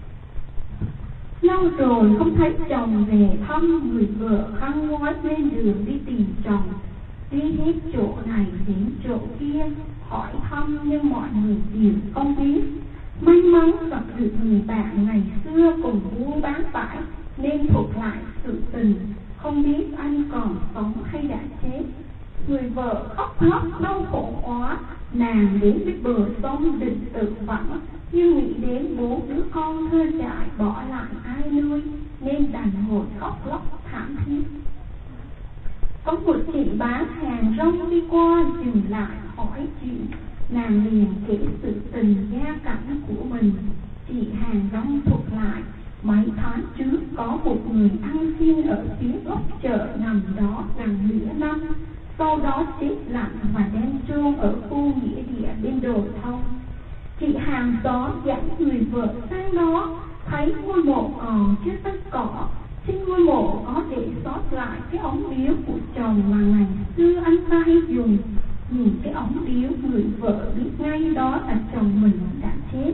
Lâu rồi không thấy chồng về thăm, người vợ khăn gói lên đường đi tìm chồng. Đi hết chỗ này đến chỗ kia, hỏi thăm nhưng mọi người đều không biết. May mắn gặp được người bạn ngày xưa cùng buôn bán vải, nên thuộc lại sự tình, không biết anh còn sống hay đã chết. Người vợ khóc lóc đau khổ quá, Nàng đến với bờ sông định tự vẫn, nhưng nghĩ đến 4 đứa con thơ dại bỏ lại ai nuôi, nên đành ngồi khóc lóc thảm thiết. Có một chị bán hàng rong đi qua dừng lại hỏi chuyện, nàng liền kể sự tình gia cảnh của mình. Chị hàng rong thuật lại, mấy tháng trước có một người ăn xin ở phía góc chợ nằm đó gần nửa năm, sau đó chết lặng và đem chôn ở khu nghĩa địa bên đồi thông. Chị hàng xóm dẫn người vợ sang đó, thấy ngôi mộ còn chưa tất cỏ, trên ngôi mộ có để sót lại cái ống điếu của chồng mà ngày xưa anh ta hay dùng. Nhìn cái ống điếu, người vợ biết ngay đó là chồng mình đã chết.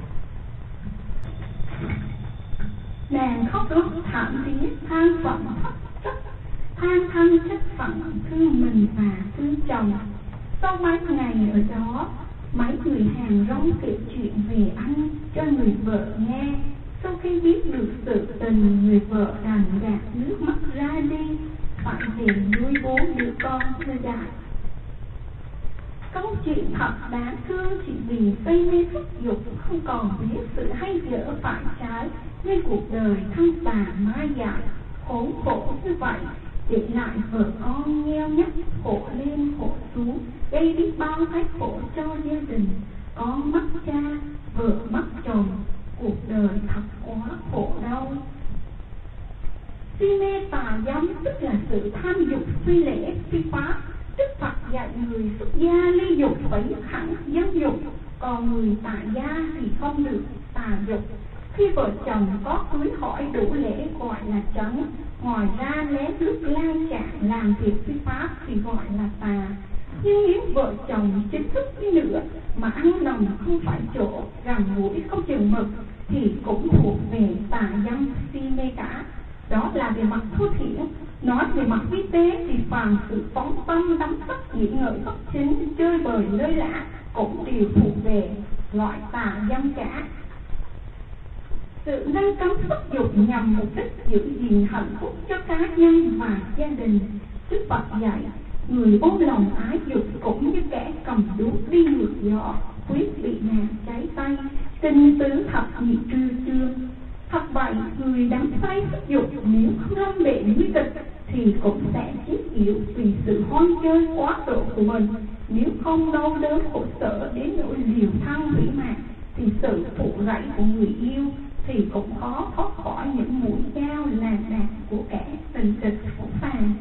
Nàng khóc lóc thảm thiết, than phận thất trách, than thân trách phận thương mình và thương chồng. Sau mấy ngày ở đó, mấy người hàng rong kể chuyện về anh cho người vợ nghe. Sau khi biết được sự tình, người vợ đành gạt nước mắt ra đi, phải về nuôi 4 đứa con thơ dại. Câu chuyện thật đáng thương chỉ vì say mê thức dục, không còn biết sự hay dở phải trái, nên cuộc đời thân bà mai dại khốn khổ như vậy, để lại vợ con nghèo nhất, khổ lên khổ xuống, gây biết bao cái khổ cho gia đình. Con mất cha, vợ mất chồng, cuộc đời thật quá khổ đau. Si mê tà dâm tức là sự tham dục phi lễ phi pháp. Đức Phật dạy người xuất gia ly dục phải hẳn dâm dục, còn người tại gia thì không được tà dục. Khi vợ chồng có cưới hỏi đủ lễ gọi là trấn, ngoài ra lén lút lai trạng làm việc phi pháp thì gọi là tà. Nhưng nếu vợ chồng chính thức đi nữa mà ăn nồng không phải chỗ, rằm mũi không chừng mực thì cũng thuộc về tà dâm si mê cả. Đó là về mặt thô thiển. Nói về mặt vi tế thì phàm sự phóng tâm đắm sắc nghĩ ngợi bất chính, chơi bời lơi lã cũng đều thuộc về loại tà dâm cả. Sự nâng cấm sắc dục nhằm mục đích giữ gìn hạnh phúc cho cá nhân và gia đình. Đức Phật dạy người ôm lòng ái dục cũng như kẻ cầm đuốc đi ngược gió, quyết bị nạn cháy tay. Kinh tứ thập nhị trư chương. Thật vậy, người đắm say sắc dục nếu không lâm bệ nguy kịch thì cũng sẽ chết yểu vì sự hoang chơi quá độ của mình. Nếu không đau đớn khổ sở đến nỗi liều thân hủy mạng thì sự phụ rẫy của người yêu thì cũng khó thoát khỏi những mũi dao làn đạn của kẻ tình kịch phũ phàng.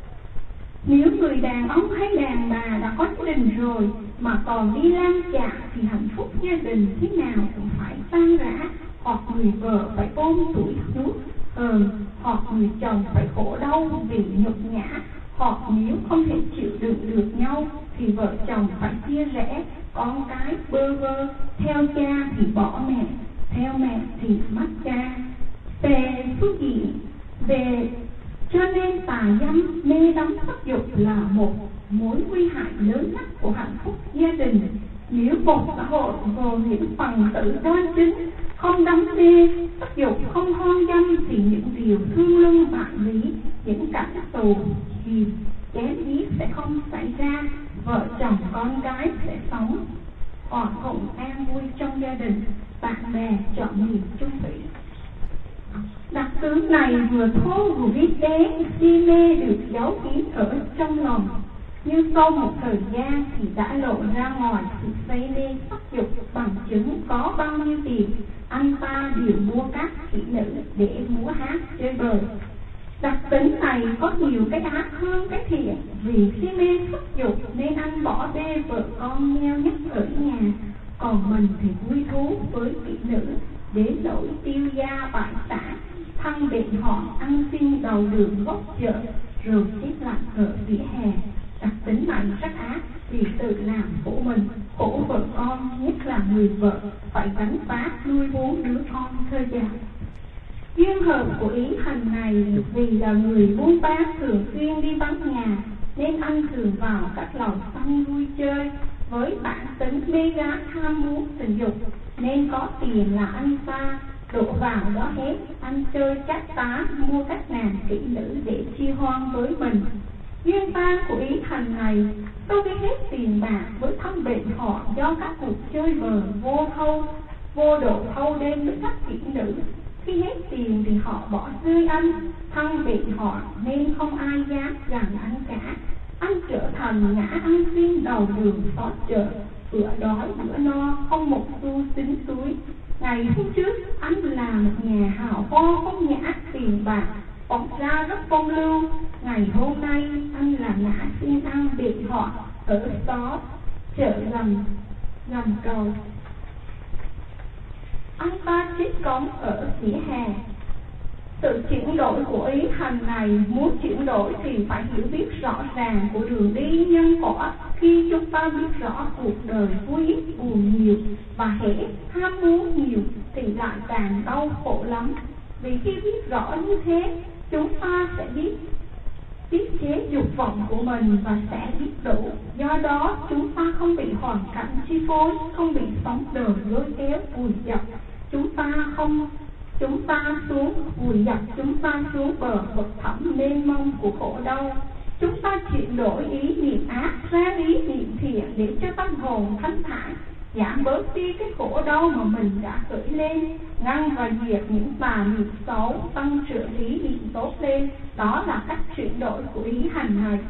Nếu người đàn ông hay đàn bà đã có gia đình rồi mà còn đi lang chạ thì hạnh phúc gia đình thế nào cũng phải tan rã, hoặc người vợ phải ôm tuổi nuốt hoặc người chồng phải khổ đau vì nhục nhã, hoặc nếu không thể chịu đựng được nhau thì vợ chồng phải chia rẽ, con cái bơ vơ, theo cha thì bỏ mẹ, theo mẹ thì mất cha. Về phương diện về cho nên tà dâm mê đắm sắc dục là một mối nguy hại lớn nhất của hạnh phúc gia đình. Nếu một xã hội gồm những phần tử đoan chính, không đắm mê sắc dục, không hoang dâm thì những điều thương lương bại lý, những cảnh tù hiềm chém giết sẽ không xảy ra, vợ chồng con cái sẽ sống hòa thuận an vui trong gia đình, bạn bè chọn niềm chung thủy. Đặc tướng này vừa thô vừa vi tế, si mê được giấu kín ở trong lòng, nhưng sau một thời gian thì đã lộ ra ngoài sự say mê sắc dục. Bằng chứng có bao nhiêu tiền anh ta đều mua các thị nữ để múa hát chơi bời. Đặc tính này có nhiều cái ác hơn cái thiện. Vì si mê sắc dục nên anh bỏ bê vợ con nghèo nhất ở nhà, còn mình thì vui thú với thị nữ đến nỗi tiêu gia bại sản, thân định họ ăn xin đầu đường góc chợ rồi chết lặng ở vỉa hè. Đặc tính này rất ác vì tự làm khổ mình, khổ vợ con, nhất là người vợ phải gánh vác nuôi 4 đứa con thơ dại. Duyên hợp của ý hành này vì là người buôn bán thường xuyên đi vắng nhà nên anh thường vào các lầu xanh vui chơi. Với bản tính mê gái tham muốn tình dục nên có tiền là anh ta đổ vào đó hết. Anh chơi các tá mua các nàng kỹ nữ để chia hoan với mình. Duyên tan của ý hành này, tôi biết hết tiền bạc với thân bệnh họ do các cuộc chơi bời vô độ thâu đêm với các kỹ nữ. Khi hết tiền thì họ bỏ rơi anh, thân bệnh họ nên không ai dám rằng anh cả. Anh trở thành ngã ăn xin đầu đường xó chợ, bữa đói bữa no, không một xu xính túi. Ngày hôm trước anh là một nhà hào hoa không nhã tiền bạc, bóng ra rất phong lưu. Ngày hôm nay anh là ngã xin ăn bệnh họ ở xó chợ gầm cầu. Anh ta chết cống ở vỉa hè. Sự chuyển đổi của ý hành này, muốn chuyển đổi thì phải hiểu biết rõ ràng của đường đi nhân quả. Khi chúng ta biết rõ cuộc đời vui ít buồn nhiều, và hễ ham muốn nhiều thì lại càng đau khổ lắm. Vì khi biết rõ như thế, chúng ta sẽ biết chế dục vọng của mình và sẽ biết đủ. Do đó chúng ta không bị hoàn cảnh chi phối, không bị sóng đời lôi kéo vùi dập chúng ta xuống bờ vực thẳm mênh mông của khổ đau. Chúng ta chuyển đổi ý niệm ác ra ý niệm thiện để cho tâm hồn thanh thản, giảm bớt đi cái khổ đau mà mình đã khởi lên, ngăn và diệt những tà niệm xấu, tăng trưởng ý niệm tốt lên. Đó là cách chuyển đổi của ý hành này.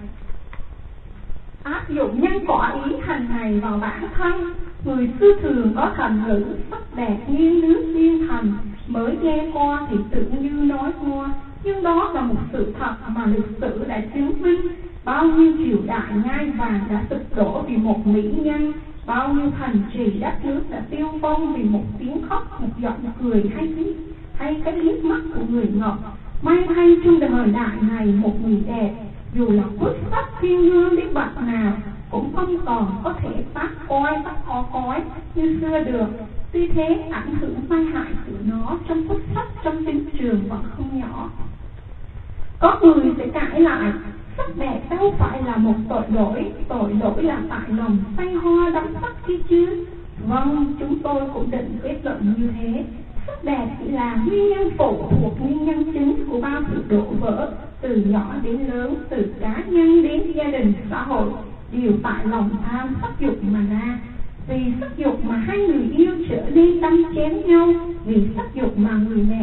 Áp dụng nhân quả ý hành này vào bản thân. Người xưa thường có thành ngữ sắc đẹp như nước viên thành, mới nghe qua thì tưởng như nói hoa, nhưng đó là một sự thật mà lịch sử đã chứng minh. Bao nhiêu triều đại ngai vàng đã sụp đổ vì một mỹ nhân, bao nhiêu thành trì đất nước đã tiêu vong vì một tiếng khóc, một giọng cười hay cái liếc mắt của người ngọc. May thay trong đời đại này, một người đẹp dù là quốc sắc thiên hương đến bậc nào cũng không còn có thể tác khó cói như xưa được. Tuy thế ảnh hưởng tai hại của nó trong quốc sắc, trong chính trường vẫn không nhỏ. Có người sẽ cãi lại, sắc đẹp đâu phải là một tội lỗi là tại lòng say hoa đắm sắc kia chứ. Vâng, chúng tôi cũng định kết luận như thế. Sắc đẹp chỉ là nguyên nhân phụ thuộc nguyên nhân chính của bao sự đổ vỡ, từ nhỏ đến lớn, từ cá nhân đến gia đình xã hội, đều tại lòng tham sắc dục mà ra. Vì sắc dục mà hai người yêu trở nên đâm chém nhau, vì sắc dục mà người mẹ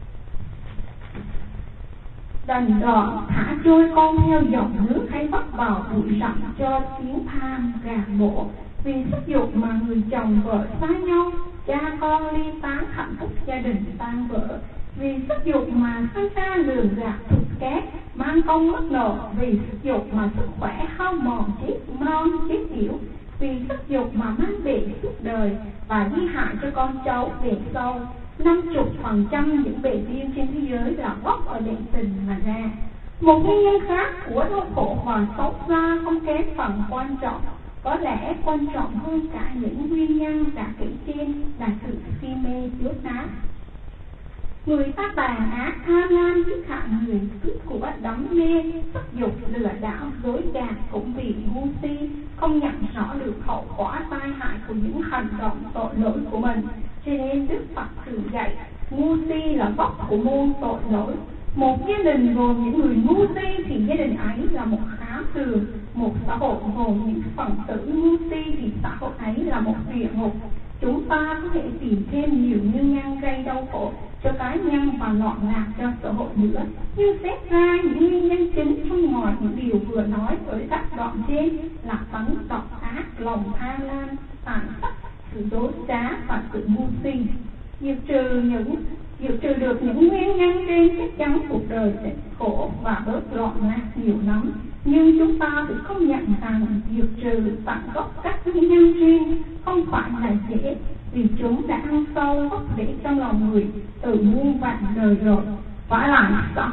đành đoạn thả trôi con theo dòng nước hay bắt vào bụi rậm cho tiếng tham gà bổ. Vì sắc dục mà người chồng vợ xa nhau, cha con ly tán, hạnh phúc gia đình tan vỡ. Vì sắc dục mà sinh ra lường gạt thụt két, mang công mất nợ. Vì sắc dục mà sức khỏe hao mòn chết non chết yểu. Vì sắc dục mà mang bệnh suốt đời và nguy hại cho con cháu về sau. 50% những bệnh viêm trên thế giới là gốc ở bệnh tình mà ra. Một nguyên nhân khác của đau khổ và xấu xa không kém phần quan trọng, có lẽ quan trọng hơn cả những nguyên nhân đã kể trên, là sự si mê dốt nát. Người ta tàn ác tham lam giết hại người, cướp của đắm mê sắc dục, lừa đảo dối gạt cũng vì ngu si, không nhận rõ được hậu quả tai hại của những hành động tội lỗi của mình. Cho nên Đức Phật thường dạy ngu si là gốc của muôn tội lỗi. Một gia đình gồm những người ngu si thì gia đình ấy là một khám đường. Một xã hội gồm những phần tử ngu si thì xã hội ấy là một địa ngục. Chúng ta có thể tìm thêm nhiều nguyên nhân gây đau khổ cho cá nhân và loạn lạc cho xã hội nữa. Nhưng xét ra những nguyên nhân chính trong ngoài những điều vừa nói ở các đoạn trên là tấn độc ác, lòng tham lam, tàn sắc, sự dối trá và sự ngu si. Diệt trừ được những nguyên nhân trên, chắc chắn cuộc đời sẽ khổ và bớt loạn lạc nhiều lắm. Nhưng chúng ta cũng không nhận rằng diệt trừ tận gốc các nguyên nhân trên không phải là dễ, vì chúng đã ăn sâu gốc rễ trong lòng người từ muôn vạn đời rồi. Vả lại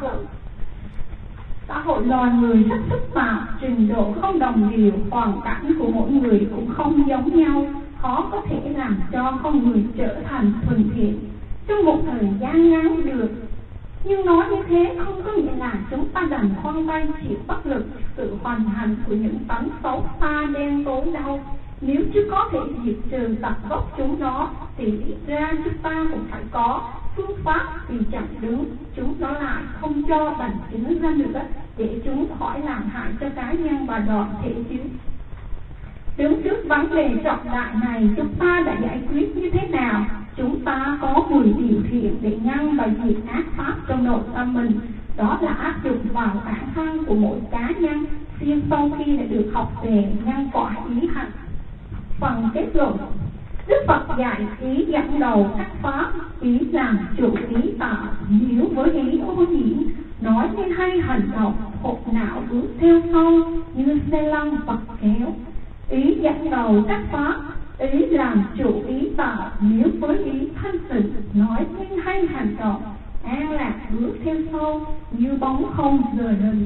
xã hội loài người rất phức tạp, trình độ không đồng đều, hoàn cảnh của mỗi người cũng không giống nhau, khó có thể làm cho con người trở thành thuần thiện trong một thời gian ngắn được. Nhưng nói như thế không có nghĩa là chúng ta đành khoan tay chịu bất lực sự hoàn hành của những tánh xấu xa đen tối đâu. Nếu chưa có thể diệt trừ tận gốc chúng nó thì ít ra chúng ta cũng phải có phương pháp, vì chẳng đứng chúng nó lại không cho bằng chứng ra nữa để chúng khỏi làm hại cho cá nhân và đoàn thể chứ. Đứng trước vấn đề trọng đại này, chúng ta đã giải quyết như thế nào? Chúng ta có 10 điều thiện để ngăn và diệt ác pháp trong nội tâm mình. Đó là áp dụng vào bản thân của mỗi cá nhân riêng sau khi đã được học về nhân quả ý hành. Phần kết luận, Đức Phật dạy ý dẫn đầu các pháp, ý làm chủ ý tạo, nếu với ý ô nhiễm, nói nên hay hành động, hột não bước theo sau như xe lăn vật kéo. Ý dẫn đầu các pháp, ý làm chủ ý tạo, nếu với ý thanh tịnh, nói nên hay hành động, an lạc bước theo sau như bóng không giờ đừng.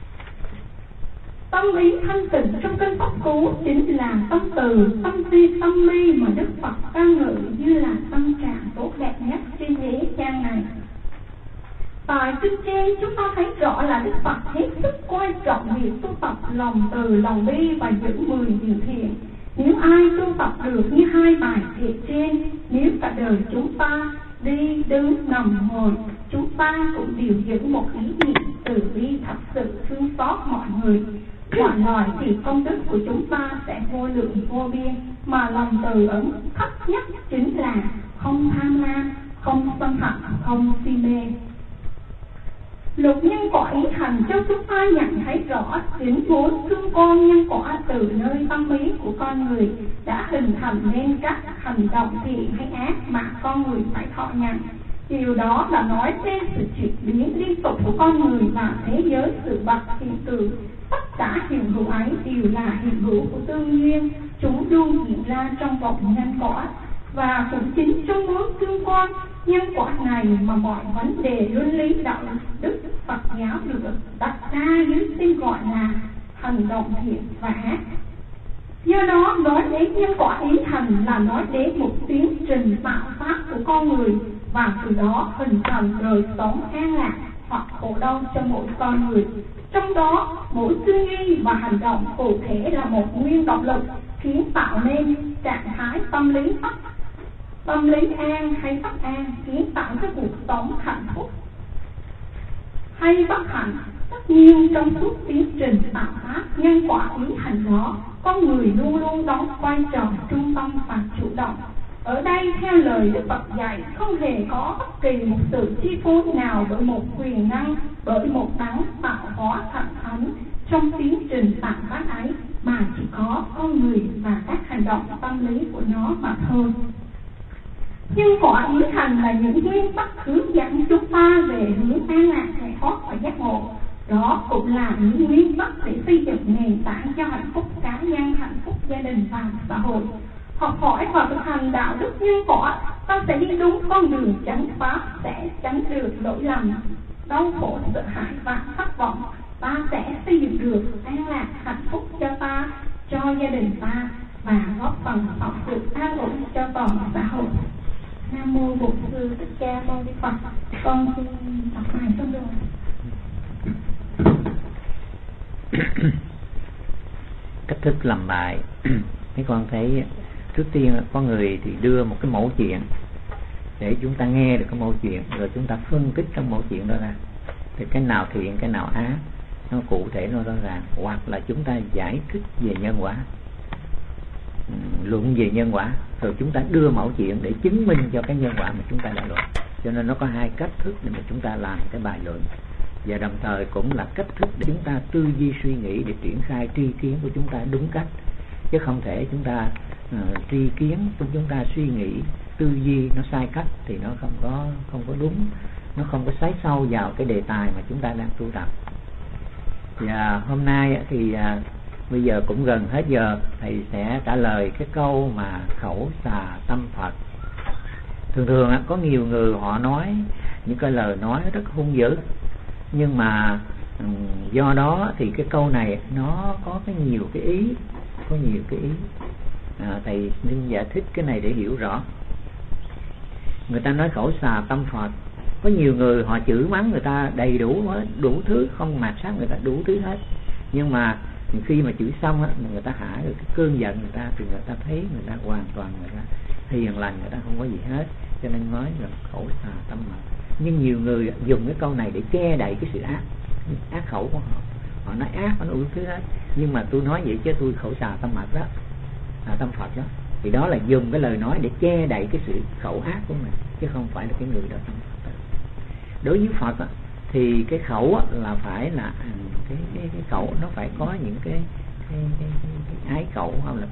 Tâm ý thanh tịnh trong kinh Pháp Cú chính là tâm từ, tâm ti, tâm ly mà Đức Phật ca ngợi như là tâm trạng tốt đẹp nhất trên thế gian này. Tại kinh trên chúng ta thấy rõ là Đức Phật hết sức quan trọng việc tu tập lòng từ, lòng bi và giữ 10 điều thiện. Nếu ai tu tập được như hai bài kể trên, nếu cả đời chúng ta đi, đứng, nằm, ngồi, chúng ta cũng đều giữ một ý niệm từ bi thật sự thương xót mọi người, mọi loài, thì công đức của chúng ta sẽ vô lượng vô biên. Mà lòng từ ẩn thấp nhất chính là không tham lam, không sân hận, không si mê. Luật nhân quả ý hành cho chúng ta nhận thấy rõ chính vốn thương con nhân quả từ nơi tâm ý của con người đã hình thành nên các hành động thiện hay ác mà con người phải thọ nhận. Điều đó đã nói lên sự chuyển biến liên tục của con người và thế giới sự vật hiện tượng. Tất cả hiện hữu ấy đều là hiện hữu của tương nhiên, chúng luôn diễn ra trong vòng nhân quả. Và cũng chính trong mối tương quan nhân quả này mà mọi vấn đề luân lý đạo đức Phật giáo được đặt ra dưới tên gọi là hành động thiện và ác. Do đó nói đến nhân quả ý hành là nói đến một tiến trình tạo pháp của con người, và từ đó hình thành đời sống an lạc hoặc khổ đau cho mỗi con người. Trong đó mỗi tư duy và hành động cụ thể là một nguyên động lực khiến tạo nên trạng thái tâm lý an hay bất an, khiến tạo cho cuộc sống hạnh phúc hay bất hạnh. Tất nhiên trong suốt tiến trình tạo pháp nhân quả ý hành đó, con người luôn luôn đóng vai trò trung tâm và chủ động. Ở đây theo lời Đức Phật dạy, không hề có bất kỳ một sự chi phối nào bởi một quyền năng, bởi một đấng tạo hóa thần thánh trong tiến trình tạo pháp ấy, mà chỉ có con người và các hành động tâm lý của nó mà thôi. Nhân quả ý hành là những nguyên tắc hướng dẫn chúng ta về hướng an lạc, giải thoát và giác ngộ. Đó cũng là những nguyên tắc để xây dựng nền tảng cho hạnh phúc cá nhân, hạnh phúc gia đình và xã hội. Học hỏi và thực hành đạo đức nhân quả, ta sẽ đi đúng con đường chánh pháp, sẽ tránh được lỗi lầm, đau khổ, sợ hãi và thất vọng. Ta sẽ xây dựng được an lạc, hạnh phúc cho ta, cho gia đình ta, và góp phần tạo sự an ổn cho toàn xã hội. Nam mô Bổn Sư Thích Ca Mâu Ni Phật. Con xin đọc bài xong rồi. Cách thức làm bài. Mấy con thấy trước tiên có người thì đưa một cái mẫu chuyện để chúng ta nghe được cái mẫu chuyện, rồi chúng ta phân tích trong mẫu chuyện đó ra thì cái nào thiện, cái nào ác, nó cụ thể, nó rõ ràng. Hoặc là chúng ta giải thích về nhân quả, luận về nhân quả, rồi chúng ta đưa mẫu chuyện để chứng minh cho cái nhân quả mà chúng ta đã luận. Cho nên nó có hai cách thức để mà chúng ta làm cái bài luận, và đồng thời cũng là cách thức để chúng ta tư duy suy nghĩ, để triển khai tri kiến của chúng ta đúng cách. Chứ không thể chúng ta tri kiến, chúng ta suy nghĩ, tư duy nó sai cách thì nó không có đúng, nó không có xoáy sâu vào cái đề tài mà chúng ta đang tu tập. Và hôm nay thì bây giờ cũng gần hết giờ, thầy sẽ trả lời cái câu mà khẩu xà tâm Phật. Thường có nhiều người họ nói những cái lời nói rất hung dữ, nhưng mà do đó thì cái câu này nó có nhiều cái ý. Thầy nên giải thích cái này để hiểu rõ. Người ta nói khẩu xà tâm Phật, có nhiều người họ chửi mắng người ta đầy đủ hết, đủ thứ, không mạt sát người ta đủ thứ hết, nhưng mà khi mà chửi xong á, người ta hạ được cái cơn giận người ta, thì người ta thấy người ta hoàn toàn người ta hiền lành, người ta không có gì hết, cho nên nói là khẩu xà tâm Phật. Nhưng nhiều người dùng cái câu này để che đậy cái sự ác, ác khẩu của họ. Họ nói ác, họ nói đủ thứ hết. Nhưng mà tôi nói vậy chứ tôi khẩu xà tâm mật đó, tâm Phật đó. Thì đó là dùng cái lời nói để che đậy cái sự khẩu ác của mình, chứ không phải là cái người đó tâm Phật. Đối với Phật thì cái khẩu là phải là cái khẩu nó phải có những cái ái khẩu, hoặc là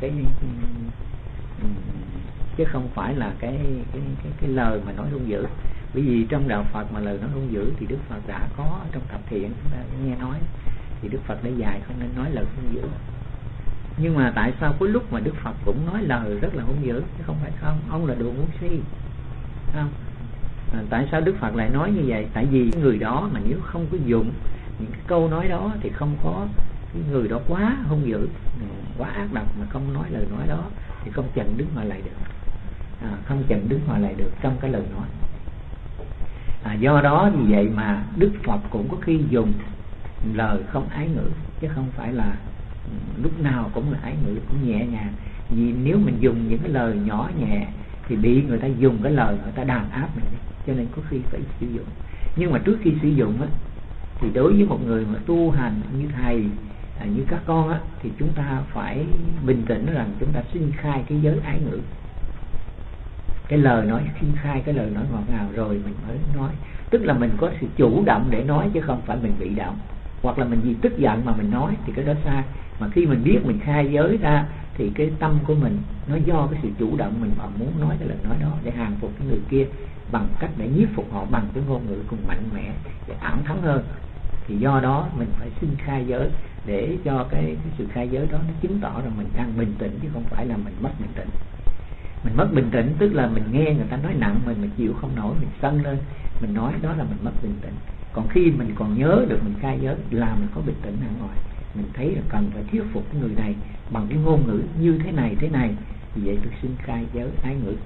chứ không phải là cái lời mà nói hung dữ. Bởi vì trong đạo Phật mà lời nói hung dữ thì Đức Phật đã có trong thập thiện, chúng ta nghe nói thì Đức Phật đã dạy không nên nói lời hung dữ. Nhưng mà tại sao có lúc mà Đức Phật cũng nói lời rất là hung dữ, chứ không phải không, ông là đồ ngu si, không? Tại sao Đức Phật lại nói như vậy? Tại vì người đó mà nếu không có dùng những cái câu nói đó thì không có cái người đó quá hung dữ, quá ác độc mà không nói lời nói đó thì không chừng đứng hòa lại được, không chừng đứng hòa lại được trong cái lời nói. Do đó vì vậy mà Đức Phật cũng có khi dùng lời không ái ngữ, chứ không phải là lúc nào cũng là ái ngữ, cũng nhẹ nhàng. Vì nếu mình dùng những cái lời nhỏ nhẹ thì bị người ta dùng cái lời người ta đàn áp mình, cho nên có khi phải sử dụng. Nhưng mà trước khi sử dụng á, thì đối với một người mà tu hành như thầy, như các con á, thì chúng ta phải bình tĩnh rằng chúng ta xin khai cái giới ái ngữ, cái lời nói xin khai cái lời nói ngọt ngào rồi mình mới nói. Tức là mình có sự chủ động để nói, chứ không phải mình bị động, hoặc là mình vì tức giận mà mình nói thì cái đó sai. Mà khi mình biết mình khai giới ra thì cái tâm của mình nó do cái sự chủ động mình mà muốn nói cái lời nói đó để hàng phục cái người kia, bằng cách để nhiếp phục họ bằng cái ngôn ngữ cùng mạnh mẽ để ẵn thắng hơn. Thì do đó mình phải xin khai giới để cho cái sự khai giới đó nó chứng tỏ rằng mình đang bình tĩnh, chứ không phải là mình mất bình tĩnh. Mình mất bình tĩnh tức là mình nghe người ta nói nặng mình chịu không nổi, mình sân lên mình nói, đó là mình mất bình tĩnh. Còn khi mình còn nhớ được mình khai giới là mình có bình tĩnh ở ngoài. Mình thấy là cần phải thuyết phục cái người này bằng cái ngôn ngữ như thế này, thì vậy tôi xin khai giới ái ngữ.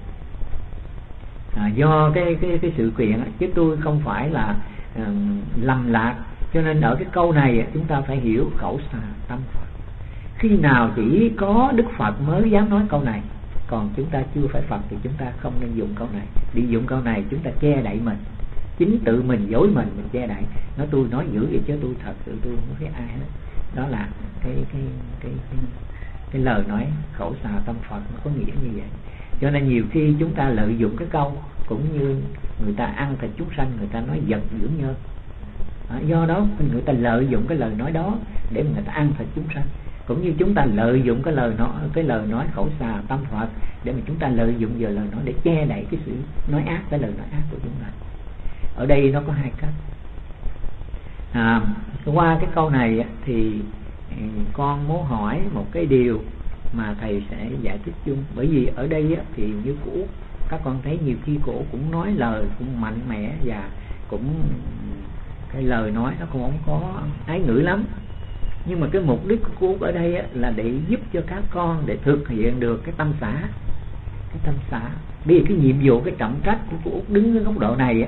Do cái sự kiện chứ tôi không phải là lầm lạc, cho nên ở cái câu này chúng ta phải hiểu khẩu xà tâm Phật. Khi nào chỉ có Đức Phật mới dám nói câu này, còn chúng ta chưa phải Phật thì chúng ta không nên dùng câu này. Đi dùng câu này chúng ta che đậy mình, chính tự mình dối mình che đậy. Nói tôi nói dữ vậy chứ tôi thật sự tôi không thấy ai hết. Đó là cái lời nói khẩu xà tâm Phật nó có nghĩa như vậy. Cho nên nhiều khi chúng ta lợi dụng cái câu, cũng như người ta ăn thịt chúng sanh, người ta nói vật dưỡng nhân. Do đó người ta lợi dụng cái lời nói đó để người ta ăn thịt chúng sanh. Cũng như chúng ta lợi dụng cái lời nói khẩu xà tâm Phật để mà chúng ta lợi dụng giờ lời nói để che đậy cái sự nói ác, cái lời nói ác của chúng ta. Ở đây nó có hai cách. Qua cái câu này thì con muốn hỏi một cái điều mà thầy sẽ giải thích chung. Bởi vì ở đây thì như cũ các con thấy nhiều khi cổ cũng nói lời cũng mạnh mẽ, và cũng cái lời nói nó cũng không có ái ngữ lắm. Nhưng mà cái mục đích của cô ở đây là để giúp cho các con để thực hiện được cái tâm xả. Cái tâm xả, bây giờ cái nhiệm vụ, cái trọng trách của cô đứng ở góc độ này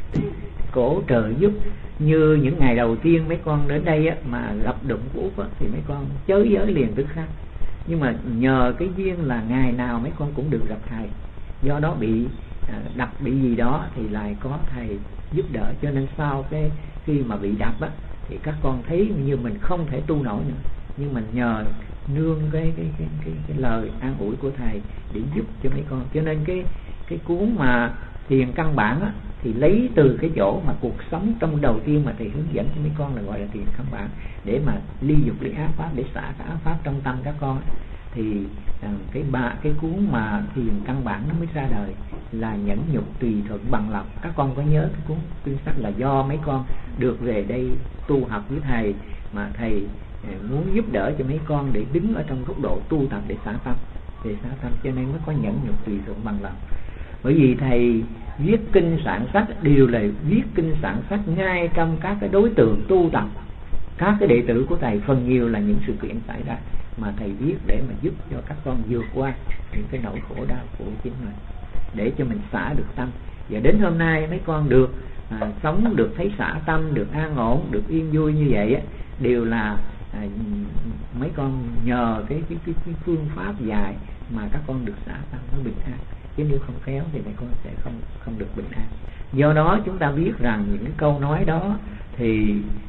cổ trợ giúp. Như những ngày đầu tiên mấy con đến đây mà gặp đụng của Út thì mấy con chới giới liền tức khắc. Nhưng mà nhờ cái duyên là ngày nào mấy con cũng được gặp thầy, do đó bị đập bị gì đó thì lại có thầy giúp đỡ. Cho nên sau cái khi mà bị đập thì các con thấy như mình không thể tu nổi nữa, nhưng mình nhờ nương cái lời an ủi của thầy để giúp cho mấy con. Cho nên cái cuốn mà thiền căn bản thì lấy từ cái chỗ mà cuộc sống trong đầu tiên mà thầy hướng dẫn cho mấy con là gọi là thiền căn bản, để mà ly dục ly ác pháp, để xả cả ác pháp trong tâm các con. Thì cái cuốn mà thiền căn bản nó mới ra đời là nhẫn nhục tùy thuận bằng lòng. Các con có nhớ cái cuốn quyển sách là do mấy con được về đây tu học với thầy, mà thầy muốn giúp đỡ cho mấy con để đứng ở trong góc độ tu tập để xả tâm, cho nên mới có nhẫn nhục tùy thuận bằng lòng. Bởi vì thầy viết kinh soạn sách đều là viết kinh soạn sách ngay trong các cái đối tượng tu tập. Các cái đệ tử của thầy phần nhiều là những sự kiện xảy ra mà thầy viết để mà giúp cho các con vượt qua những cái nỗi khổ đau của chính mình, để cho mình xả được tâm. Và đến hôm nay mấy con được sống, được thấy xả tâm, được an ổn, được yên vui như vậy đều là mấy con nhờ cái phương pháp dài mà các con được xả tâm nó bình an. Chứ nếu không khéo thì mấy con sẽ không được bình an. Do đó chúng ta biết rằng những cái câu nói đó thì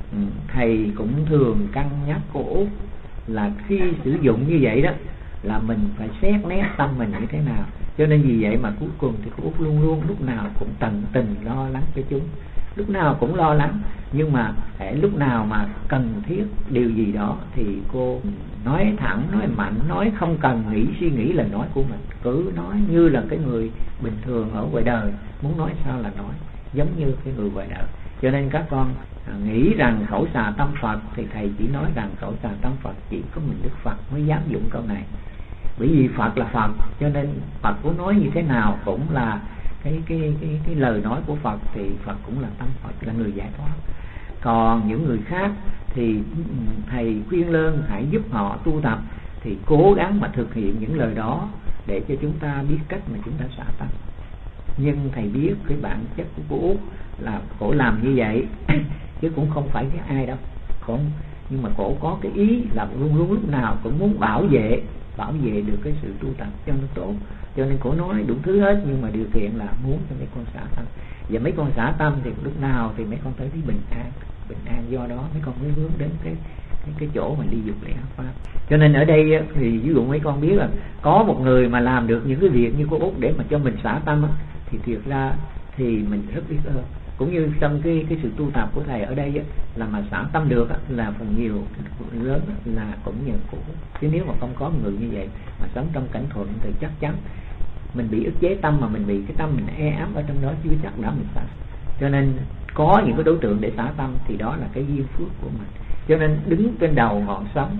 thầy cũng thường cân nhắc cô Út là khi sử dụng như vậy đó là mình phải xét nét tâm mình như thế nào. Cho nên vì vậy mà cuối cùng thì cô Út luôn luôn lúc nào cũng tận tình lo lắng cho chúng, lúc nào cũng lo lắng. Nhưng mà lúc nào mà cần thiết điều gì đó thì cô nói thẳng, nói mạnh, nói không cần nghĩ suy nghĩ lời nói của mình, cứ nói như là cái người bình thường ở ngoài đời, muốn nói sao là nói, giống như cái người ngoài đời. Cho nên các con nghĩ rằng khẩu xà tâm Phật thì thầy chỉ nói rằng khẩu xà tâm Phật chỉ có mình Đức Phật mới dám dụng câu này. Bởi vì Phật là Phật, cho nên Phật có nói như thế nào cũng là cái lời nói của Phật, thì Phật cũng là tâm Phật, là người giải thoát. Còn những người khác thì thầy khuyên lơn hãy giúp họ tu tập, thì cố gắng mà thực hiện những lời đó để cho chúng ta biết cách mà chúng ta xả tâm. Nhưng thầy biết cái bản chất của cô Út là cổ làm như vậy chứ cũng không phải cái ai đâu, nhưng mà cổ có cái ý là luôn luôn lúc nào cũng muốn bảo vệ được cái sự tu tập cho nó tốt. Cho nên cổ nói đủ thứ hết, nhưng mà điều kiện là muốn cho mấy con xả tâm. Và mấy con xả tâm thì lúc nào thì mấy con thấy bình an, do đó mấy con mới hướng đến cái chỗ mà ly dục lìa pháp. Cho nên ở đây thì ví dụ mấy con biết là có một người mà làm được những cái việc như cô Út để mà cho mình xả tâm thì thiệt ra thì mình rất biết ơn. Cũng như trong cái sự tu tập của thầy ở đây là mà xả tâm được là phần nhiều lớn là cũng nhờ cô. Chứ nếu mà không có một người như vậy mà sống trong cảnh thuận thì chắc chắn mình bị ức chế tâm, mà mình bị cái tâm mình e áp ở trong đó chưa chắc đã mình xả. Cho nên có những cái đối tượng để xả tâm thì đó là cái duyên phước của mình. Cho nên đứng trên đầu ngọn sóng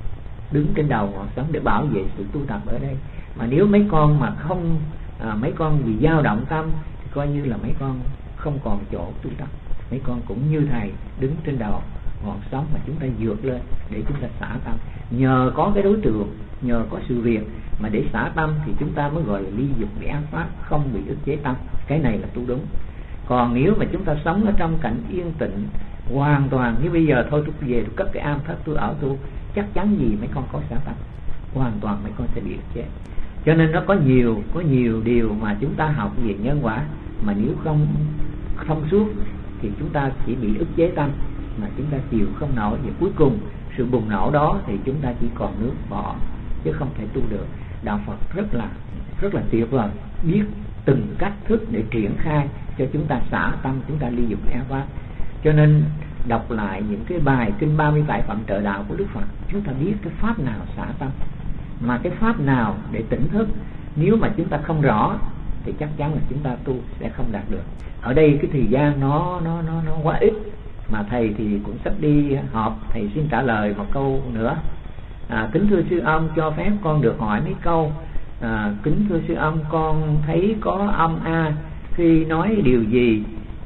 để bảo vệ sự tu tập ở đây. Mà nếu mấy con mà không mấy con bị dao động tâm thì coi như là mấy con không còn chỗ tu tập. Mấy con cũng như thầy đứng trên đầu ngọn sóng mà chúng ta vượt lên để chúng ta xả tâm. Nhờ có cái đối tượng, nhờ có sự việc mà để xả tâm thì chúng ta mới gọi là ly dục để an pháp, không bị ức chế tâm. Cái này là tu đúng. Còn nếu mà chúng ta sống ở trong cảnh yên tĩnh hoàn toàn như bây giờ, thôi tôi về tôi cất cái am thất tôi ở tu, chắc chắn gì mấy con có xả tâm, hoàn toàn mấy con sẽ bị ức chế. Cho nên nó có nhiều điều mà chúng ta học về nhân quả mà nếu không thông suốt thì chúng ta chỉ bị ức chế tâm mà chúng ta chịu không nổi, và cuối cùng sự bùng nổ đó thì chúng ta chỉ còn nước bỏ chứ không thể tu được. Đạo Phật rất là tuyệt vời, biết từng cách thức để triển khai cho chúng ta xả tâm, chúng ta ly dục an pháp. Cho nên đọc lại những cái bài kinh 37 phẩm trợ đạo của Đức Phật, chúng ta biết cái pháp nào xả tâm, mà cái pháp nào để tỉnh thức. Nếu mà chúng ta không rõ thì chắc chắn là chúng ta tu sẽ không đạt được. Ở đây cái thời gian nó quá ít, mà thầy thì cũng sắp đi họp. Thầy xin trả lời một câu nữa. Kính thưa sư ông, cho phép con được hỏi mấy câu. Kính thưa sư ông, con thấy có ông A khi nói điều gì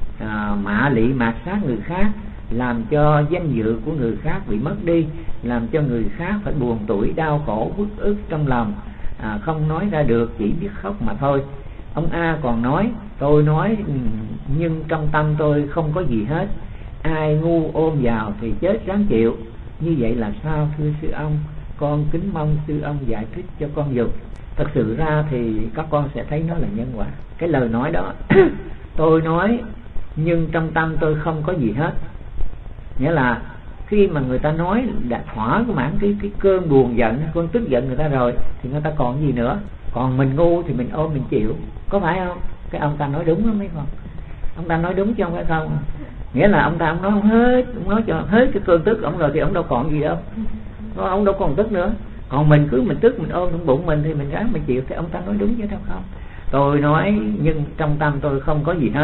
mạ lị mạt sát người khác, làm cho danh dự của người khác bị mất đi, làm cho người khác phải buồn tủi, đau khổ, uất ức trong lòng, không nói ra được, chỉ biết khóc mà thôi. Ông A còn nói, tôi nói nhưng trong tâm tôi không có gì hết, ai ngu ôm vào thì chết ráng chịu. Như vậy là sao thưa sư ông? Con kính mong sư ông giải thích cho con giùm. Thật sự ra thì các con sẽ thấy nó là nhân quả. Cái lời nói đó tôi nói nhưng trong tâm tôi không có gì hết, nghĩa là khi mà người ta nói đã thỏa cái cơn buồn giận, cơn tức giận người ta rồi thì người ta còn gì nữa. Còn mình ngu thì mình ôm mình chịu, có phải không? Cái ông ta nói đúng đó mấy con, ông ta nói đúng chứ không phải không. Nghĩa là ông nói không hết, ông nói cho hết cái cơn tức ông rồi thì ông đâu còn gì đâu, ông đâu còn tức nữa. Còn mình cứ mình tức mình ôm trong bụng mình thì mình ráng mình chịu, thì ông ta nói đúng chứ đâu không. Tôi nói nhưng trong tâm tôi không có gì hết,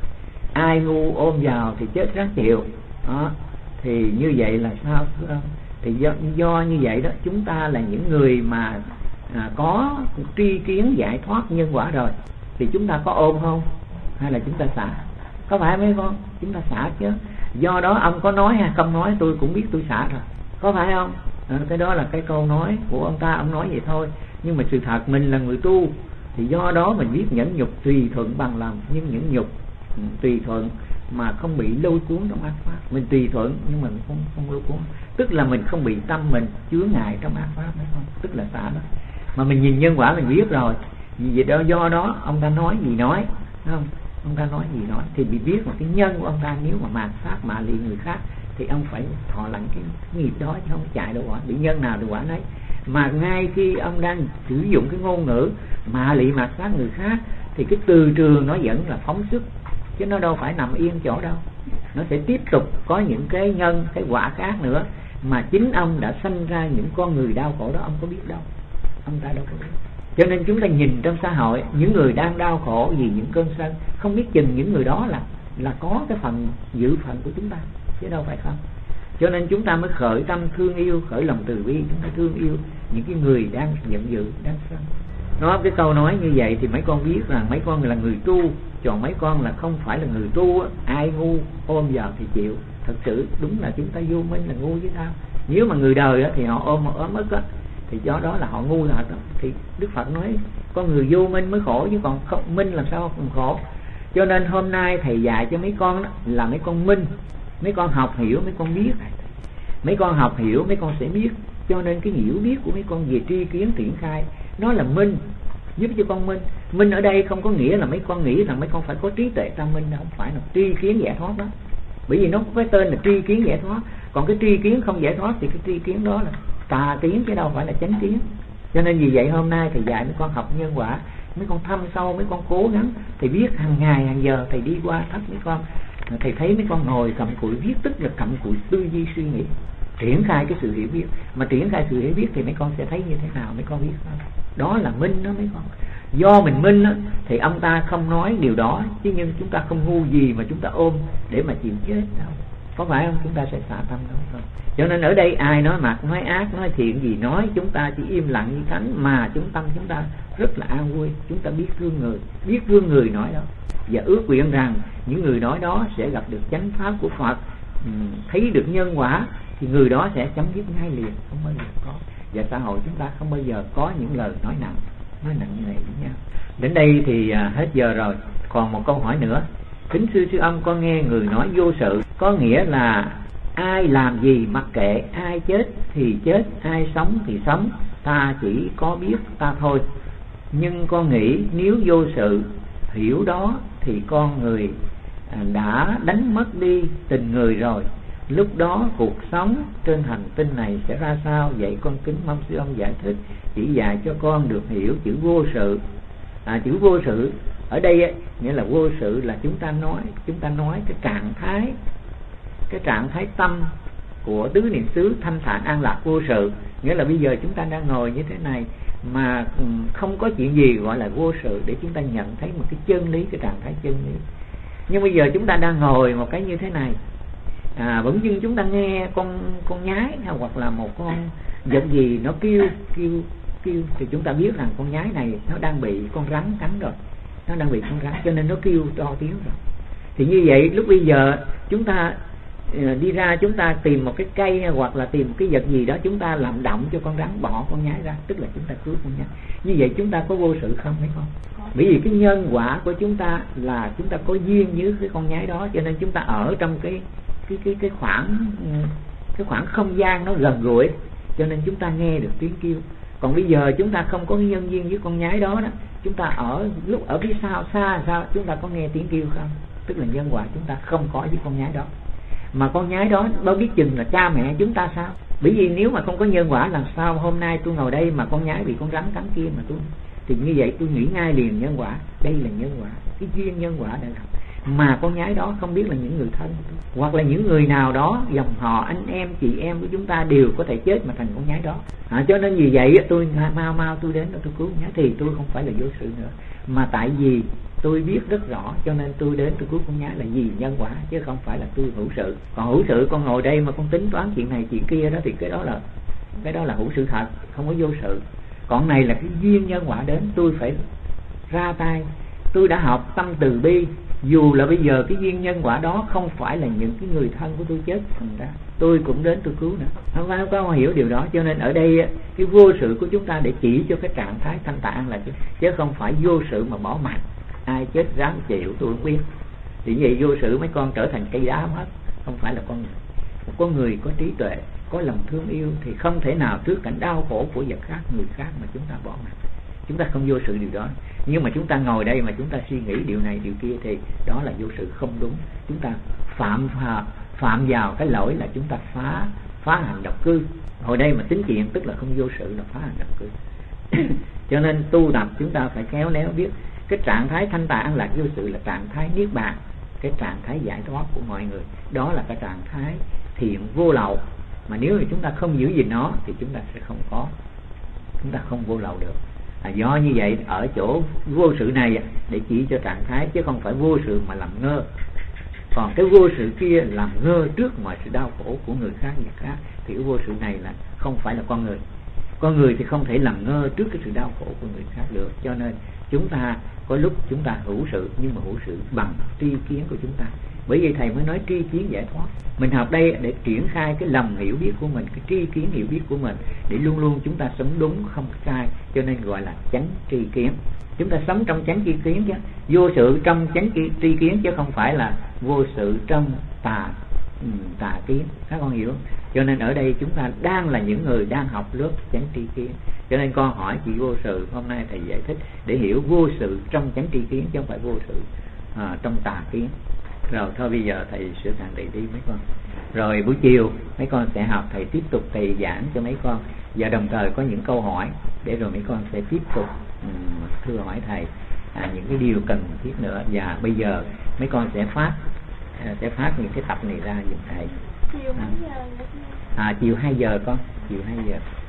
ai ngu ôm vào thì chết ráng chịu đó. Thì như vậy là sao thưa ông? Thì do như vậy đó, chúng ta là những người mà có tri kiến giải thoát nhân quả rồi thì chúng ta có ôm không, hay là chúng ta xả? Có phải mấy con? Chúng ta xả chứ. Do đó ông có nói hay không nói tôi cũng biết tôi xả rồi, có phải không? Cái đó là cái câu nói của ông ta, ông nói vậy thôi. Nhưng mà sự thật mình là người tu thì do đó mình biết nhẫn nhục tùy thuận bằng lòng. Nhưng nhẫn nhục tùy thuận mà không bị lôi cuốn trong ác pháp. Mình tùy thuận nhưng mà mình không lôi cuốn, tức là mình không bị tâm mình chướng ngại trong ác pháp đấy không? Tức là xả đó. Mà mình nhìn nhân quả mình biết rồi. Vì đó, do đó ông ta nói gì nói, không? Ông ta nói gì nói thì bị biết một cái nhân của ông ta. Nếu mà mạt sát mạ lị người khác thì ông phải thọ lãnh cái nghiệp đó, chứ không chạy đâu quả, bị nhân nào thì quả nấy. Mà ngay khi ông đang sử dụng cái ngôn ngữ mạ lị mạt sát người khác thì cái từ trường nó vẫn là phóng xuất, chứ nó đâu phải nằm yên chỗ đâu. Nó sẽ tiếp tục có những cái nhân, cái quả khác nữa, mà chính ông đã sanh ra những con người đau khổ đó, ông có biết đâu, ông ta đâu có biết. Cho nên chúng ta nhìn trong xã hội, những người đang đau khổ vì những cơn sân, không biết chừng những người đó là có cái phần dự phận của chúng ta, chứ đâu phải không. Cho nên chúng ta mới khởi tâm thương yêu, khởi lòng từ bi, chúng ta thương yêu những cái người đang giận dữ, đang sân. Nói cái câu nói như vậy thì mấy con biết rằng mấy con là người tu, còn mấy con là không phải là người tu, ai ngu ôm vào thì chịu. Thật sự đúng là chúng ta vô minh là ngu chứ sao. Nếu mà người đời thì họ ôm ức thì do đó là họ ngu là đó. Thì Đức Phật nói con người vô minh mới khổ, chứ còn không minh làm sao không khổ. Cho nên hôm nay thầy dạy cho mấy con đó là mấy con minh, mấy con học hiểu, mấy con biết. Mấy con học hiểu, mấy con sẽ biết. Cho nên cái hiểu biết của mấy con về tri kiến triển khai nó là minh, giúp cho con minh. Minh ở đây không có nghĩa là mấy con nghĩ rằng mấy con phải có trí tuệ tam minh, không phải là tri kiến giải thoát đó. Bởi vì nó có cái tên là tri kiến giải thoát. Còn cái tri kiến không giải thoát thì cái tri kiến đó là tà kiến chứ đâu phải là chánh kiến. Cho nên vì vậy hôm nay thầy dạy mấy con học nhân quả, mấy con thâm sâu, mấy con cố gắng. Thầy biết hàng ngày hàng giờ thầy đi qua thắp mấy con, thầy thấy mấy con ngồi cầm cụi viết, tức là cầm cụi tư duy suy nghĩ, triển khai cái sự hiểu biết. Mà triển khai sự hiểu biết thì mấy con sẽ thấy như thế nào mấy con biết không? Đó là minh đó mấy con. Do mình minh đó, thì ông ta không nói điều đó, chứ nhưng chúng ta không ngu gì mà chúng ta ôm để mà chịu chết đâu, có phải không? Chúng ta sẽ xả tâm đâu không? Cho nên ở đây ai nói mặt, nói ác, nói thiện gì nói, chúng ta chỉ im lặng như thánh, mà tâm chúng ta rất là an vui. Chúng ta biết thương người nói đó, và ước nguyện rằng những người nói đó sẽ gặp được chánh pháp của Phật, thấy được nhân quả, thì người đó sẽ chấm dứt ngay liền, không bao giờ có. Và xã hội chúng ta không bao giờ có những lời nói nặng nề với nhau. Đến đây thì hết giờ rồi. Còn một câu hỏi nữa. Kính sư ông, con nghe người nói vô sự có nghĩa là ai làm gì mặc kệ, ai chết thì chết, ai sống thì sống, ta chỉ có biết ta thôi. Nhưng con nghĩ nếu vô sự hiểu đó thì con người đã đánh mất đi tình người rồi. Lúc đó cuộc sống trên hành tinh này sẽ ra sao? Vậy con kính mong sư ông giải thích, chỉ dạy cho con được hiểu chữ vô sự. Chữ vô sự ở đây nghĩa là vô sự là chúng ta nói cái trạng thái tâm của tứ niệm xứ thanh thản an lạc vô sự. Nghĩa là bây giờ chúng ta đang ngồi như thế này mà không có chuyện gì gọi là vô sự, để chúng ta nhận thấy một cái chân lý, cái trạng thái chân lý. Nhưng bây giờ chúng ta đang ngồi một cái như thế này, bỗng dưng chúng ta nghe con nhái hoặc là một con vật gì nó kêu thì chúng ta biết rằng con nhái này nó đang bị con rắn cắn rồi, nó đang bị con rắn, cho nên nó kêu to tiếng rồi. Thì như vậy lúc bây giờ chúng ta đi ra, chúng ta tìm một cái cây hoặc là tìm một cái vật gì đó, chúng ta làm động cho con rắn bỏ con nhái ra, tức là chúng ta cứu con nhái. Như vậy chúng ta có vô sự không hay không? Bởi vì cái nhân quả của chúng ta là chúng ta có duyên với cái con nhái đó, cho nên chúng ta ở trong cái khoảng không gian nó gần gũi, cho nên chúng ta nghe được tiếng kêu. Còn bây giờ chúng ta không có nhân duyên với con nhái đó, chúng ta ở phía sau xa chúng ta có nghe tiếng kêu không? Tức là nhân quả chúng ta không có với con nhái đó. Mà con nhái đó đâu biết chừng là cha mẹ chúng ta sao? Bởi vì nếu mà không có nhân quả, làm sao hôm nay tôi ngồi đây mà con nhái bị con rắn cắn kia mà tôi, thì như vậy tôi nghĩ ngay liền nhân quả. Đây là nhân quả, cái duyên nhân quả đã làm. Mà con nhái đó không biết là những người thân hoặc là những người nào đó, dòng họ anh em chị em của chúng ta đều có thể chết mà thành con nhái đó. Cho nên vì vậy tôi mau tôi đến tôi cứu nhái, thì tôi không phải là vô sự nữa, mà tại vì tôi biết rất rõ cho nên tôi đến tôi cứu con nhái là vì nhân quả, chứ không phải là tôi hữu sự. Còn hữu sự con ngồi đây mà con tính toán chuyện này chuyện kia đó, thì cái đó là hữu sự thật, không có vô sự. Còn này là cái duyên nhân quả đến, tôi phải ra tay. Tôi đã học tâm từ bi, dù là bây giờ cái duyên nhân quả đó không phải là những cái người thân của tôi chết, thành ra tôi cũng đến tôi cứu nữa. Không có hiểu điều đó. Cho nên ở đây cái vô sự của chúng ta để chỉ cho cái trạng thái thanh tạng là chứ không phải vô sự mà bỏ mặt. Ai chết ráng chịu tôi không biết. Thì vậy vô sự mấy con trở thành cây đá hết, không phải là con người. Một con người có trí tuệ, có lòng thương yêu thì không thể nào trước cảnh đau khổ của vật khác, người khác mà chúng ta bỏ mặt. Chúng ta không vô sự điều đó. Nhưng mà chúng ta ngồi đây mà chúng ta suy nghĩ điều này điều kia thì đó là vô sự không đúng. Chúng ta phạm vào cái lỗi là chúng ta phá hành độc cư. Hồi đây mà tính chuyện tức là không vô sự, là phá hành độc cư. Cho nên tu tập chúng ta phải khéo léo biết cái trạng thái thanh tài an lạc vô sự là trạng thái niết bàn, cái trạng thái giải thoát của mọi người. Đó là cái trạng thái thiện vô lậu. Mà nếu mà chúng ta không giữ gìn nó thì chúng ta sẽ không có, chúng ta không vô lậu được. Do như vậy ở chỗ vô sự này để chỉ cho trạng thái, chứ không phải vô sự mà làm ngơ. Còn cái vô sự kia làm ngơ trước mọi sự đau khổ của người khác, thì cái vô sự này là không phải là con người. Con người thì không thể làm ngơ trước cái sự đau khổ của người khác được. Cho nên chúng ta có lúc chúng ta hữu sự, nhưng mà hữu sự bằng tri kiến của chúng ta. Bởi vậy thầy mới nói tri kiến giải thoát. Mình học đây để triển khai cái lòng hiểu biết của mình, cái tri kiến hiểu biết của mình, để luôn luôn chúng ta sống đúng không sai. Cho nên gọi là chánh tri kiến. Chúng ta sống trong chánh tri kiến chứ, vô sự trong chánh tri kiến, chứ không phải là vô sự trong tà kiến. Các con hiểu không? Cho nên ở đây chúng ta đang là những người đang học lớp chánh tri kiến. Cho nên con hỏi chị vô sự, hôm nay thầy giải thích để hiểu vô sự trong chánh tri kiến, chứ không phải vô sự trong tà kiến. Rồi thôi bây giờ thầy sửa soạn đề đi mấy con. Rồi buổi chiều mấy con sẽ học, thầy tiếp tục thầy giảng cho mấy con. Và đồng thời có những câu hỏi để rồi mấy con sẽ tiếp tục thưa hỏi thầy những cái điều cần thiết nữa. Và bây giờ mấy con sẽ phát những cái tập này ra giùm thầy. Chiều mấy giờ? Chiều 2 giờ con, chiều 2 giờ.